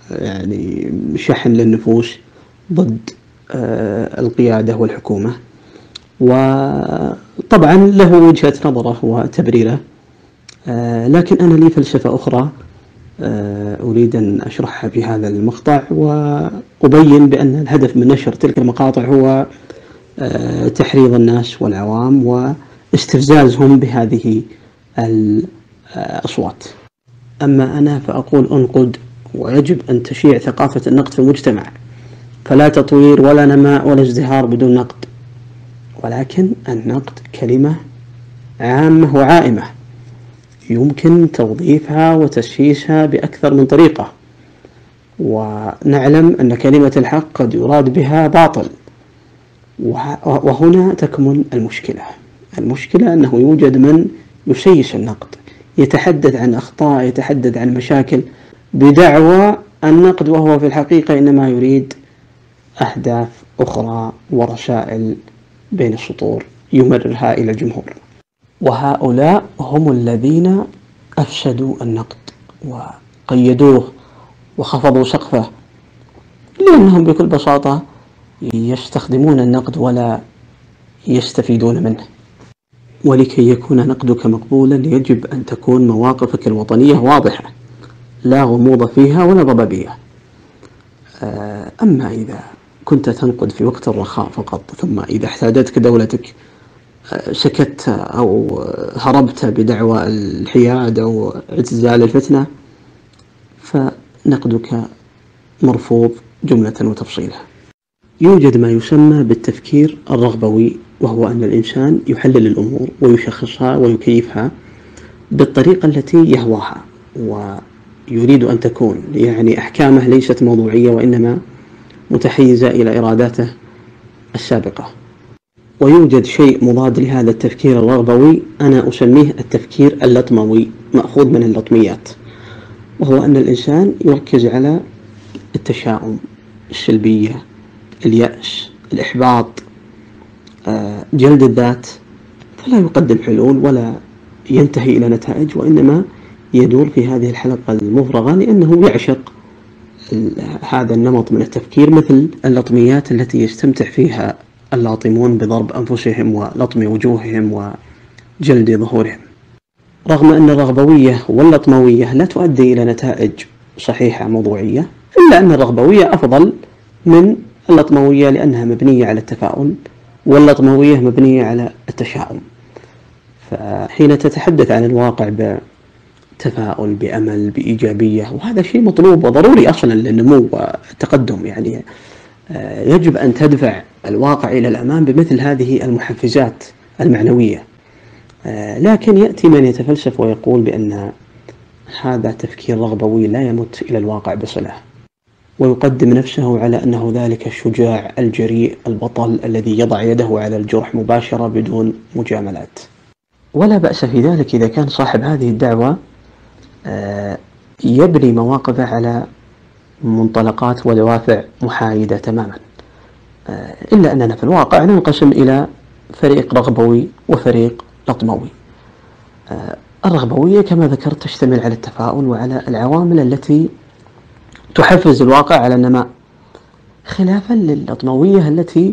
ويعني شحن للنفوس ضد القيادة والحكومة. وطبعا له وجهة نظره وتبريره، لكن أنا لي فلسفة أخرى أريد أن أشرحها في هذا المقطع، وأبين بأن الهدف من نشر تلك المقاطع هو تحريض الناس والعوام واستفزازهم بهذه الأصوات. أما أنا فأقول أنقد، ويجب أن تشيع ثقافة النقد في المجتمع، فلا تطوير ولا نماء ولا ازدهار بدون نقد، ولكن النقد كلمة عامة وعائمة يمكن توظيفها وتسييسها بأكثر من طريقة، ونعلم أن كلمة الحق قد يراد بها باطل، وهنا تكمن المشكلة أنه يوجد من يسيس النقد، يتحدث عن أخطاء، يتحدث عن مشاكل بدعوى النقد، وهو في الحقيقة إنما يريد أهداف أخرى ورسائل بين السطور يمررها إلى الجمهور. وهؤلاء هم الذين أفسدوا النقد وقيدوه وخفضوا سقفه، لأنهم بكل بساطة يستخدمون النقد ولا يستفيدون منه. ولكي يكون نقدك مقبولا يجب أن تكون مواقفك الوطنية واضحة، لا غموض فيها ولا ضبابية. أما إذا كنت تنقد في وقت الرخاء فقط، ثم إذا احتاجتك دولتك سكت أو هربت بدعوى الحياد أو اعتزال الفتنة، فنقدك مرفوض جملة وتفصيلا. يوجد ما يسمى بالتفكير الرغبوي، وهو أن الإنسان يحلل الأمور ويشخصها ويكيفها بالطريقة التي يهواها ويريد أن تكون، يعني أحكامه ليست موضوعية وإنما متحيزة إلى إراداته السابقة. ويوجد شيء مضاد لهذا التفكير الرغبوي، أنا أسميه التفكير اللطموي، مأخوذ من اللطميات، وهو أن الإنسان يركز على التشاؤم، السلبية، اليأس، الإحباط، جلد الذات، فلا يقدم حلول ولا ينتهي إلى نتائج، وإنما يدور في هذه الحلقة المفرغة، لأنه يعشق هذا النمط من التفكير، مثل اللطميات التي يستمتع فيها اللاطمون بضرب أنفسهم ولطم وجوههم وجلد ظهورهم. رغم أن الرغبوية واللطموية لا تؤدي إلى نتائج صحيحة موضوعية، إلا أن الرغبوية أفضل من اللطموية لأنها مبنية على التفاؤل، واللطموية مبنية على التشاؤم. فحين تتحدث عن الواقع بتفاؤل، بأمل، بإيجابية، وهذا شيء مطلوب وضروري أصلا للنمو والتقدم، يعني يجب أن تدفع الواقع إلى الأمام بمثل هذه المحفزات المعنوية. لكن يأتي من يتفلسف ويقول بأن هذا تفكير رغبوي لا يمت إلى الواقع بصلة، ويقدم نفسه على أنه ذلك الشجاع الجريء البطل الذي يضع يده على الجرح مباشرة بدون مجاملات. ولا بأس في ذلك إذا كان صاحب هذه الدعوة يبني مواقفه على منطلقات ودوافع محايدة تماما، إلا أننا في الواقع ننقسم إلى فريق رغبوي وفريق لطموي. الرغبوية كما ذكرت تشتمل على التفاؤل وعلى العوامل التي تحفز الواقع على النماء، خلافا لللطموية التي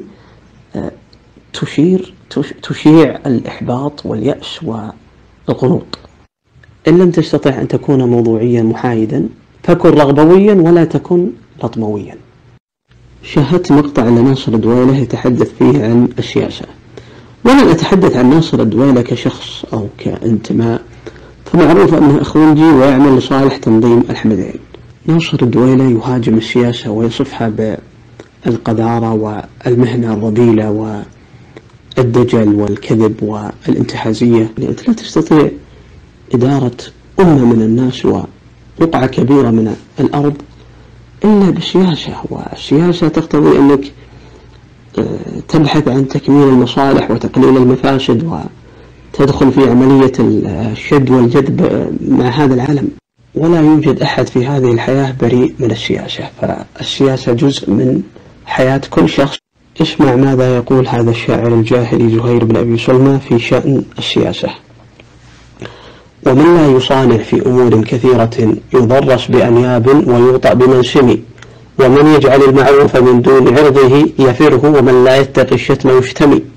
تشيع الإحباط واليأس والقنوط. إن لم تستطع أن تكون موضوعيا محايدا فكن رغبويا ولا تكن لطمويا. شاهدت مقطع لناصر الدويلة يتحدث فيه عن السياسة، ولن أتحدث عن ناصر الدويلة كشخص أو كانتماء، فمعروف أنه أخوانجي ويعمل لصالح تنظيم الحمدين. ناصر الدويلة يهاجم السياسة ويصفها بالقذارة والمهنة الرذيلة والدجل والكذب والانتهازية. أنت لا تستطيع إدارة أمة من الناس ورقعة كبيرة من الأرض إلا بالسياسة، والسياسة تقتضي أنك تبحث عن تكميل المصالح وتقليل المفاسد، وتدخل في عملية الشد والجذب مع هذا العالم. ولا يوجد أحد في هذه الحياة بريء من السياسة، فالسياسة جزء من حياة كل شخص. اسمع ماذا يقول هذا الشاعر الجاهلي زهير بن أبي سلمى في شأن السياسة: ومن لا يصانع في أمور كثيرة يضرس بأنياب ويوطأ بمنسم، ومن يجعل المعروف من دون عرضه يفره، ومن لا يتقي الشتم يشتمي،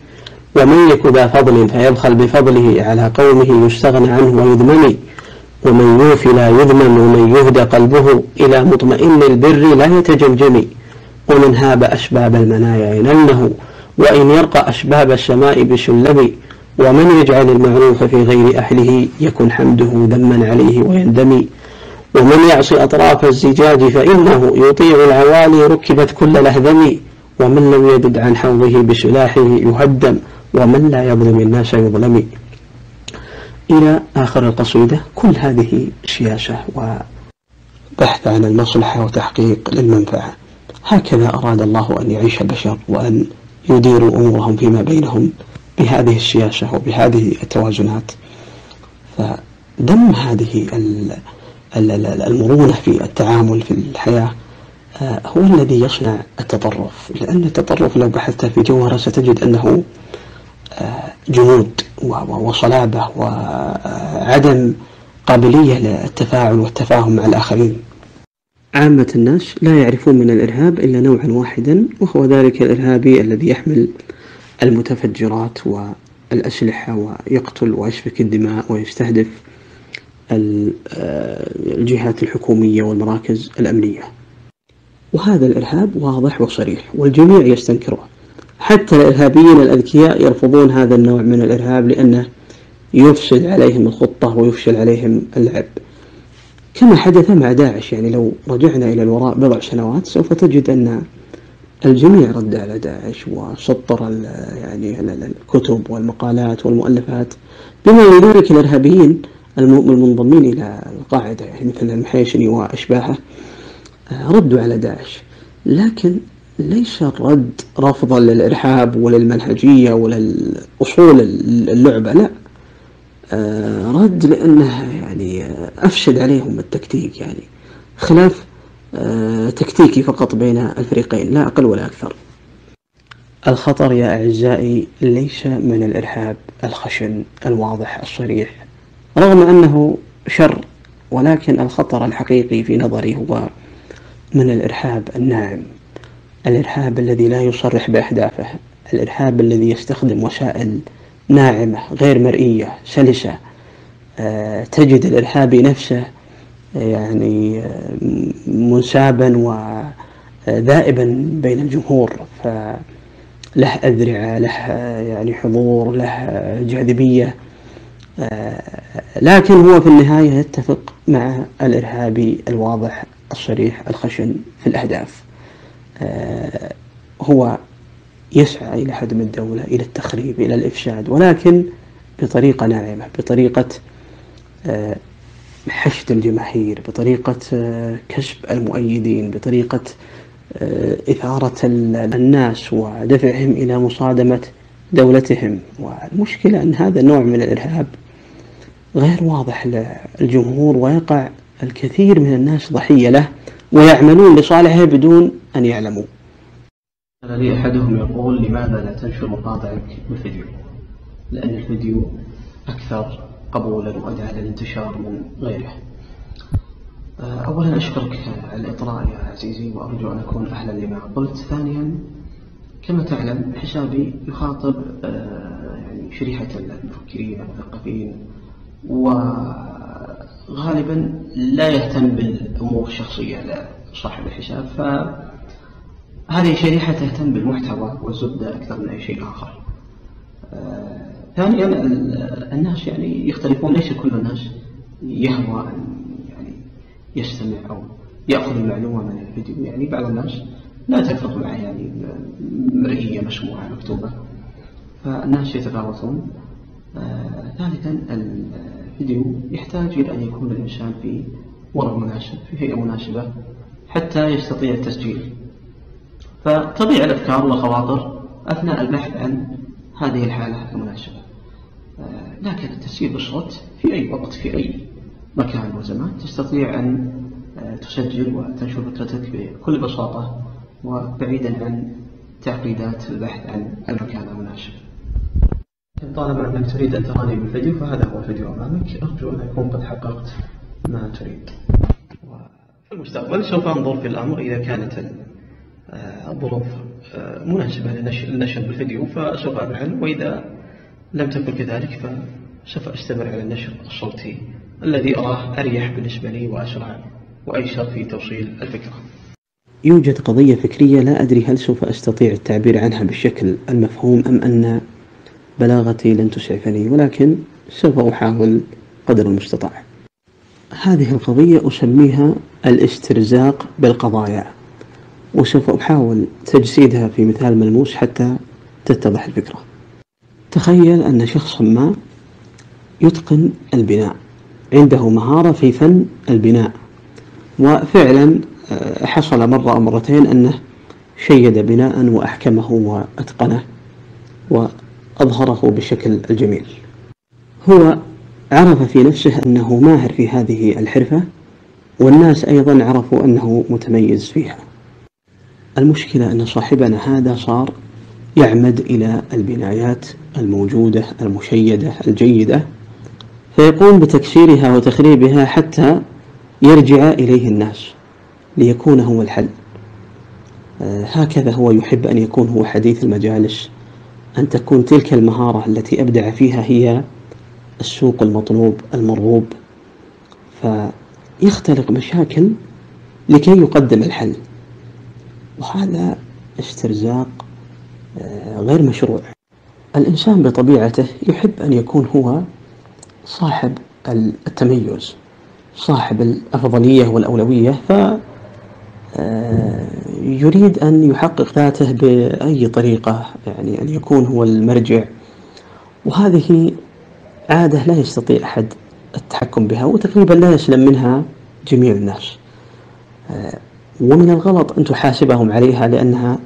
ومن يك ذا فضل فيبخل بفضله على قومه يستغنى عنه ويذمم، ومن يوفي لا يذمم، ومن يهدى قلبه إلى مطمئن البر لا يتجمجم، ومن هاب أشباب المنايا ينله، وإن يرقى أشباب السماء بسلم، ومن يجعل المعروف في غير أهله يكن حمده ذما عليه ويندم، ومن يعصي أطراف الزجاج فإنه يطيع العوالي ركبت كل لهذم، ومن لم يبد عن حوضه بسلاحه يهدم، ومن لا يظلم الناس يظلم، إلى آخر القصيدة. كل هذه سياسة وبحث عن المصلحة وتحقيق للمنفعة. هكذا أراد الله أن يعيش البشر وأن يديروا أمورهم فيما بينهم بهذه السياسة وبهذه التوازنات. فدم هذه المرونة في التعامل في الحياة هو الذي يصنع التطرف، لأن التطرف لو بحثت في جوهره ستجد أنه جمود وصلابة وعدم قابلية للتفاعل والتفاهم مع الآخرين. عامة الناس لا يعرفون من الإرهاب إلا نوعا واحدا، وهو ذلك الإرهابي الذي يحمل المتفجرات والأسلحة ويقتل ويسفك الدماء ويستهدف الجهات الحكومية والمراكز الأمنية. وهذا الإرهاب واضح وصريح والجميع يستنكره، حتى الإرهابيين الأذكياء يرفضون هذا النوع من الإرهاب لأنه يفسد عليهم الخطة ويفشل عليهم اللعب، كما حدث مع داعش. يعني لو رجعنا إلى الوراء بضع سنوات سوف تجد أن الجميع رد على داعش وسطر يعني الكتب والمقالات والمؤلفات، بما لذلك الإرهابيين المنضمين إلى القاعدة يعني مثل المحيشني وأشباهه ردوا على داعش، لكن ليس الرد رفضا للإرهاب وللمنهجية وللأصول اللعبة، لا، رد لأنه يعني أفسد عليهم التكتيك، يعني خلاف تكتيكي فقط بين الفريقين لا أقل ولا أكثر. الخطر يا أعزائي ليس من الإرهاب الخشن الواضح الصريح رغم أنه شر، ولكن الخطر الحقيقي في نظري هو من الإرهاب الناعم، الإرهاب الذي لا يصرح بأهدافه، الإرهاب الذي يستخدم وسائل ناعمة غير مرئية سلسة. تجد الإرهابي نفسه يعني منسابا وذائبا بين الجمهور، فله أذرعة، له يعني حضور، له جاذبية، لكن هو في النهاية يتفق مع الإرهابي الواضح الصريح الخشن في الأهداف. هو يسعى إلى هدم الدولة، إلى التخريب، إلى الإفساد، ولكن بطريقة ناعمة، بطريقة حشد الجماهير، بطريقة كسب المؤيدين، بطريقة إثارة الناس ودفعهم إلى مصادمة دولتهم. والمشكلة أن هذا النوع من الإرهاب غير واضح للجمهور، ويقع الكثير من الناس ضحية له ويعملون لصالحه بدون أن يعلموا. لي أحدهم يقول: لماذا لا تنشر مقاطعك بالفيديو؟ لأن الفيديو أكثر قبولا وأدعى للانتشار من غيره. أولا أشكرك على الإطراء يا عزيزي، وأرجو أن أكون أهلا لما قلت. ثانيا، كما تعلم حسابي يخاطب يعني شريحة المفكرين والمثقفين، وغالبا لا يهتم بالأمور الشخصية لصاحب الحساب، فهذه شريحة تهتم بالمحتوى والزبدة أكثر من أي شيء آخر. ثانيا، الناس يعني يختلفون، ليس كل الناس يهوى أن يعني يستمع أو يأخذ المعلومة من الفيديو، يعني بعض الناس لا تلفظ معه يعني مرئية مسموعة مكتوبة، فالناس يتفاوتون. ثالثا، الفيديو يحتاج إلى أن يكون الإنسان في وضع مناسب، في هيئة مناسبة حتى يستطيع التسجيل، فتضيع الأفكار والخواطر أثناء البحث عن هذه الحالة المناسبة. لكن التسجيل بالصوت في أي وقت في أي مكان وزمان تستطيع أن تسجل وتنشر فكرتك بكل بساطة وبعيدا عن تعقيدات البحث عن المكان المناسب. طالما أنك تريد أن تراني بالفيديو فهذا هو الفيديو أمامك، أرجو أن أكون قد حققت ما تريد. وفي المستقبل سوف أنظر في الأمر إذا كانت الظروف مناسبة للنشر بالفيديو فسوف أفعل، وإذا لم تكن كذلك فسوف أستمر على النشر الصوتي الذي أراه أريح بالنسبة لي وأسرع وأيسر في توصيل الفكرة. يوجد قضية فكرية لا أدري هل سوف أستطيع التعبير عنها بالشكل المفهوم أم أن بلاغتي لن تسعفني، ولكن سوف أحاول قدر المستطاع. هذه القضية أسميها الاسترزاق بالقضايا، وسوف أحاول تجسيدها في مثال ملموس حتى تتضح الفكرة. تخيل أن شخص ما يتقن البناء، عنده مهارة في فن البناء، وفعلا حصل مرة أو مرتين أنه شيد بناء وأحكمه وأتقنه وأظهره بشكل الجميل. هو عرف في نفسه أنه ماهر في هذه الحرفة، والناس أيضا عرفوا أنه متميز فيها. المشكلة أن صاحبنا هذا صار يعمد إلى البنايات الموجودة المشيدة الجيدة، فيقوم بتكسيرها وتخريبها حتى يرجع إليه الناس ليكون هو الحل. هكذا هو يحب أن يكون هو حديث المجالس، أن تكون تلك المهارة التي أبدع فيها هي السوق المطلوب المرغوب، فيختلق مشاكل لكي يقدم الحل، وهذا استرزاق غير مشروع. الإنسان بطبيعته يحب أن يكون هو صاحب التميز، صاحب الأفضلية والأولوية، يريد أن يحقق ذاته بأي طريقة، يعني أن يكون هو المرجع، وهذه عادة لا يستطيع أحد التحكم بها، وتقريبا لا يسلم منها جميع الناس. ومن الغلط أن تحاسبهم عليها لأنها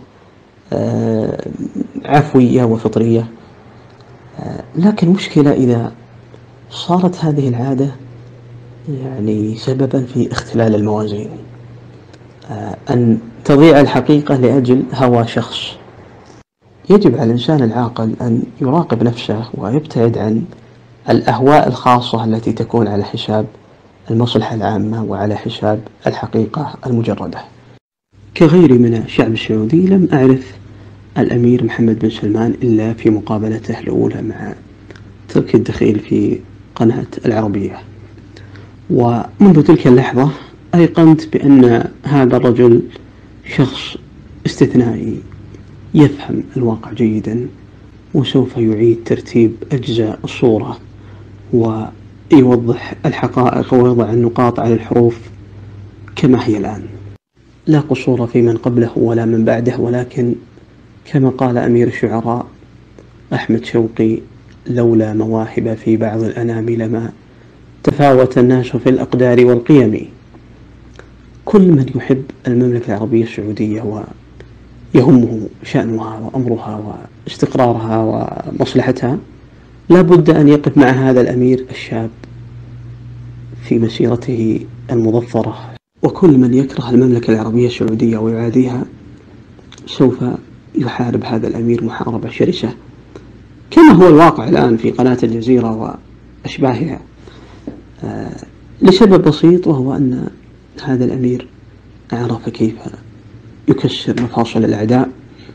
عفوية وفطرية، لكن مشكلة إذا صارت هذه العادة يعني سببا في اختلال الموازين، أن تضيع الحقيقة لأجل هوى شخص. يجب على الإنسان العاقل أن يراقب نفسه ويبتعد عن الأهواء الخاصة التي تكون على حساب المصلحة العامة وعلى حساب الحقيقة المجردة. كغيري من الشعب السعودي لم أعرف الأمير محمد بن سلمان إلا في مقابلته الأولى مع تركي الدخيل في قناة العربية، ومنذ تلك اللحظة أيقنت بأن هذا الرجل شخص استثنائي يفهم الواقع جيدا، وسوف يعيد ترتيب أجزاء الصورة ويوضح الحقائق ويضع النقاط على الحروف كما هي الآن. لا قصور في من قبله ولا من بعده، ولكن كما قال أمير الشعراء أحمد شوقي: لولا مواهب في بعض الأنام لما تفاوت الناس في الأقدار والقيم. كل من يحب المملكة العربية السعودية ويهمه شأنها وأمرها واستقرارها ومصلحتها لا بد أن يقف مع هذا الأمير الشاب في مسيرته المظفرة. وكل من يكره المملكة العربية السعودية ويعاديها سوف يحارب هذا الأمير محاربة شرسة، كما هو الواقع الآن في قناة الجزيرة وأشباهها، لسبب بسيط، وهو أن هذا الأمير عرف كيف يكسر مفاصل الأعداء،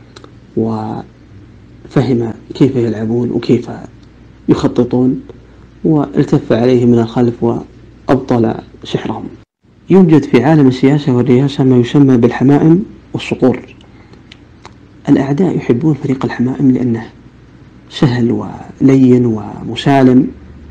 وفهم كيف يلعبون وكيف يخططون، والتف عليهم من الخلف وأبطل سحرهم. يوجد في عالم السياسة والرئاسة ما يسمى بالحمائم والصقور. الأعداء يحبون فريق الحمائم لأنه سهل ولين ومسالم،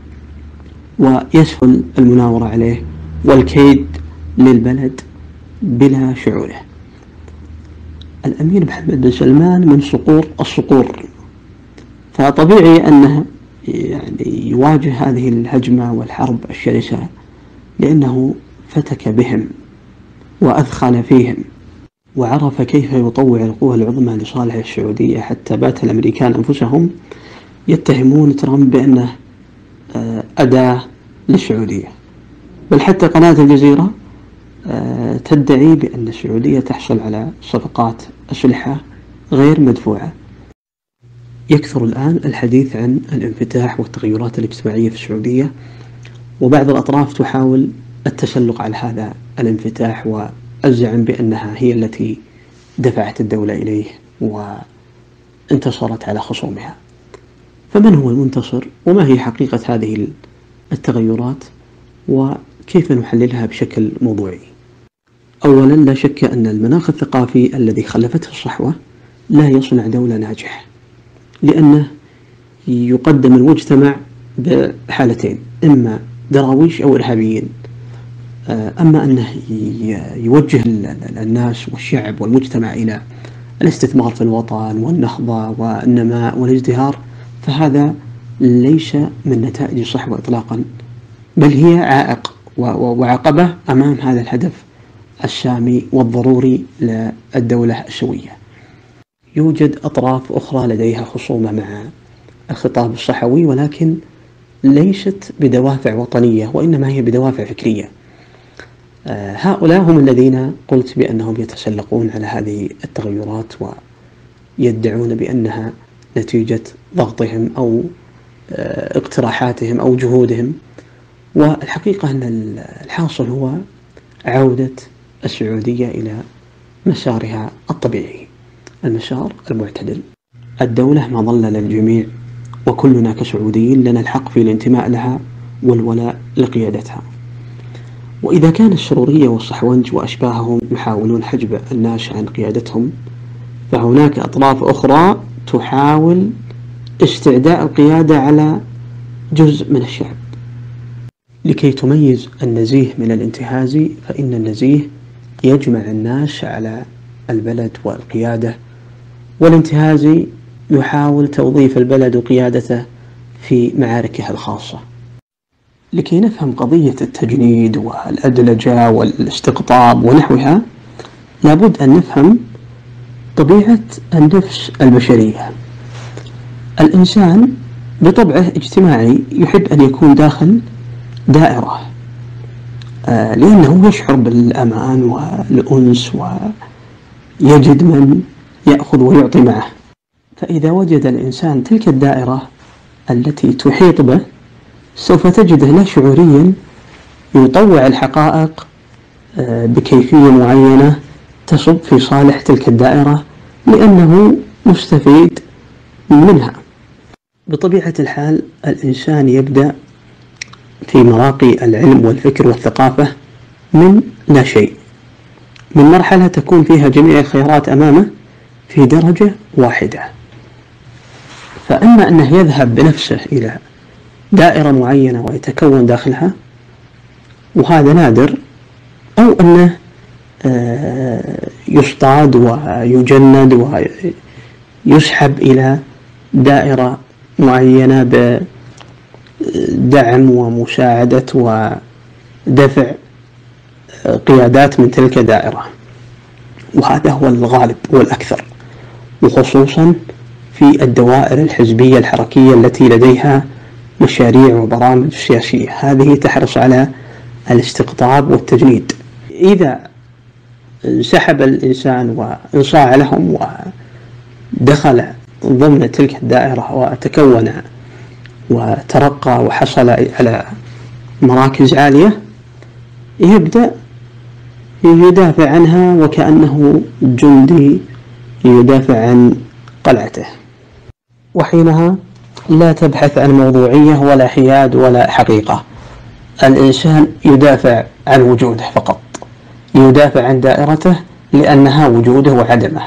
ويسهل المناورة عليه والكيد للبلد بلا شعوره. الأمير محمد بن سلمان من صقور الصقور، فطبيعي أنه يعني يواجه هذه الهجمة والحرب الشرسة، لأنه فتك بهم وأثخن فيهم، وعرف كيف يطوع القوى العظمى لصالح السعودية، حتى بات الأمريكان أنفسهم يتهمون ترامب بأنه أداة للسعودية، بل حتى قناة الجزيرة تدعي بأن السعودية تحصل على صفقات أسلحة غير مدفوعة. يكثر الآن الحديث عن الانفتاح والتغيرات الاجتماعية في السعودية، وبعض الأطراف تحاول التسلق على هذا الانفتاح والزعم بأنها هي التي دفعت الدولة إليه، وانتصرت على خصومها. فمن هو المنتصر؟ وما هي حقيقة هذه التغيرات؟ وكيف نحللها بشكل موضوعي؟ أولا، لا شك أن المناخ الثقافي الذي خلفته الصحوة لا يصنع دولة ناجحة، لأنه يقدم المجتمع بحالتين: إما دراويش أو إرهابيين. أما أنه يوجه الناس والشعب والمجتمع إلى الاستثمار في الوطن والنهضة والنماء والازدهار، فهذا ليس من نتائج الصحوة إطلاقا، بل هي عائق وعقبة أمام هذا الهدف السامي والضروري للدولة السوية. يوجد أطراف أخرى لديها خصومة مع الخطاب الصحوي، ولكن ليست بدوافع وطنية، وإنما هي بدوافع فكرية. هؤلاء هم الذين قلت بأنهم يتسلقون على هذه التغيرات ويدعون بأنها نتيجة ضغطهم أو اقتراحاتهم أو جهودهم. والحقيقة أن الحاصل هو عودة السعودية إلى مسارها الطبيعي، المسار المعتدل. الدولة مظلة للجميع، وكلنا كسعوديين لنا الحق في الانتماء لها والولاء لقيادتها. وإذا كان السرورية والصحونج وأشباههم يحاولون حجب الناس عن قيادتهم، فهناك أطراف أخرى تحاول استعداء القيادة على جزء من الشعب. لكي تميز النزيه من الانتهازي، فإن النزيه يجمع الناس على البلد والقيادة، والانتهازي يحاول توظيف البلد وقيادته في معاركه الخاصة. لكي نفهم قضية التجنيد والأدلجة والاستقطاب ونحوها، لابد أن نفهم طبيعة النفس البشرية. الإنسان بطبعه اجتماعي، يحب أن يكون داخل دائرة، لأنه يشعر بالأمان والأنس ويجد من يأخذ ويعطي معه. فإذا وجد الإنسان تلك الدائرة التي تحيط به، سوف تجده لا شعوريا يطوع الحقائق بكيفية معينة تصب في صالح تلك الدائرة، لأنه مستفيد منها. بطبيعة الحال الإنسان يبدأ في مراقي العلم والفكر والثقافة من لا شيء، من مرحلة تكون فيها جميع الخيارات أمامه في درجة واحدة. فإما أنه يذهب بنفسه إلى دائرة معينة ويتكون داخلها، وهذا نادر، أو أنه يصطاد ويجند ويسحب إلى دائرة معينة بدعم ومساعدة ودفع قيادات من تلك الدائرة. وهذا هو الغالب والأكثر، وخصوصا في الدوائر الحزبية الحركية التي لديها مشاريع وبرامج سياسية، هذه تحرص على الاستقطاب والتجنيد. إذا انسحب الإنسان وانصاع لهم ودخل ضمن تلك الدائرة وتكون وترقى وحصل على مراكز عالية، يبدأ يدافع عنها وكأنه جندي يدافع عن قلعته، وحينها لا تبحث عن موضوعية ولا حياد ولا حقيقة. الإنسان يدافع عن وجوده فقط، يدافع عن دائرته لأنها وجوده وعدمه،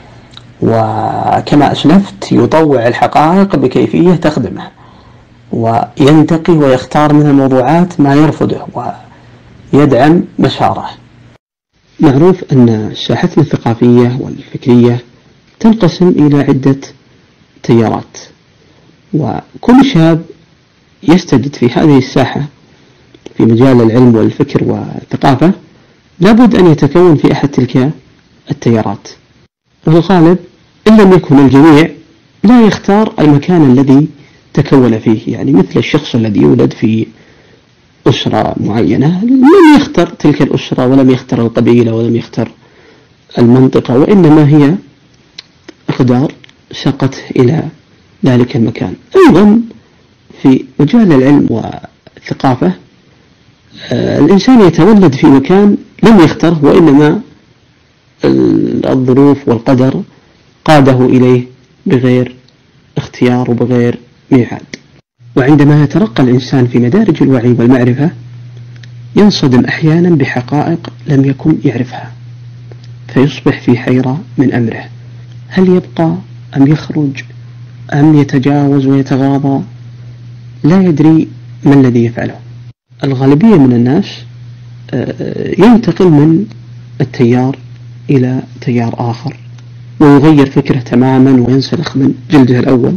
وكما أسلفت يطوع الحقائق بكيفية تخدمه، وينتقي ويختار من الموضوعات ما يرفضه ويدعم مساره. معروف أن ساحتنا الثقافية والفكرية تنقسم إلى عدة تيارات، وكل شاب يستجد في هذه الساحة في مجال العلم والفكر والثقافة لابد أن يتكون في أحد تلك التيارات. وفي الغالب إن لم يكن الجميع لا يختار المكان الذي تكون فيه، يعني مثل الشخص الذي يولد في أسرة معينة لم يختار تلك الأسرة ولم يختار القبيلة ولم يختار المنطقة، وإنما هي أقدار سقط إلى ذلك المكان. أيضا في مجال العلم والثقافة الإنسان يتولد في مكان لم يختاره، وإنما الظروف والقدر قاده إليه بغير اختيار وبغير ميعاد. وعندما يترقى الإنسان في مدارج الوعي والمعرفة ينصدم أحيانا بحقائق لم يكن يعرفها، فيصبح في حيرة من أمره، هل يبقى أم يخرج أم يتجاوز ويتغاضى؟ لا يدري ما الذي يفعله. الغالبية من الناس ينتقل من التيار إلى تيار آخر ويغير فكره تماما وينسلخ من جلده الأول،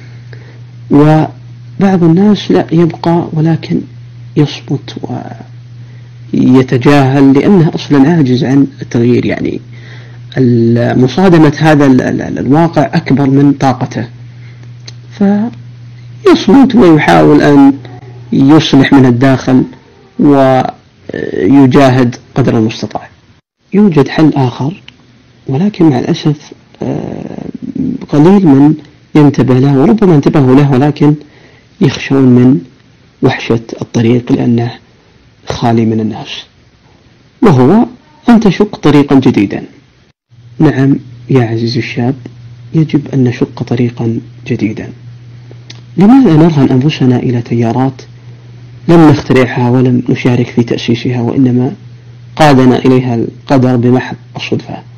وبعض الناس لا يبقى ولكن يصمت ويتجاهل لأنه أصلا عاجز عن التغيير، يعني مصادمة هذا الواقع أكبر من طاقته، فيصمت ويحاول أن يصلح من الداخل ويجاهد قدر المستطاع. يوجد حل آخر ولكن مع الأسف قليل من ينتبه له، وربما انتبهوا له ولكن يخشون من وحشة الطريق لأنه خالي من الناس، وهو أن تشق طريقا جديدا. نعم يا عزيزي الشاب، يجب أن نشق طريقا جديدا. لماذا نرهن أنفسنا إلى تيارات لم نخترعها ولم نشارك في تأسيسها، وإنما قادنا إليها القدر بمحض الصدفة؟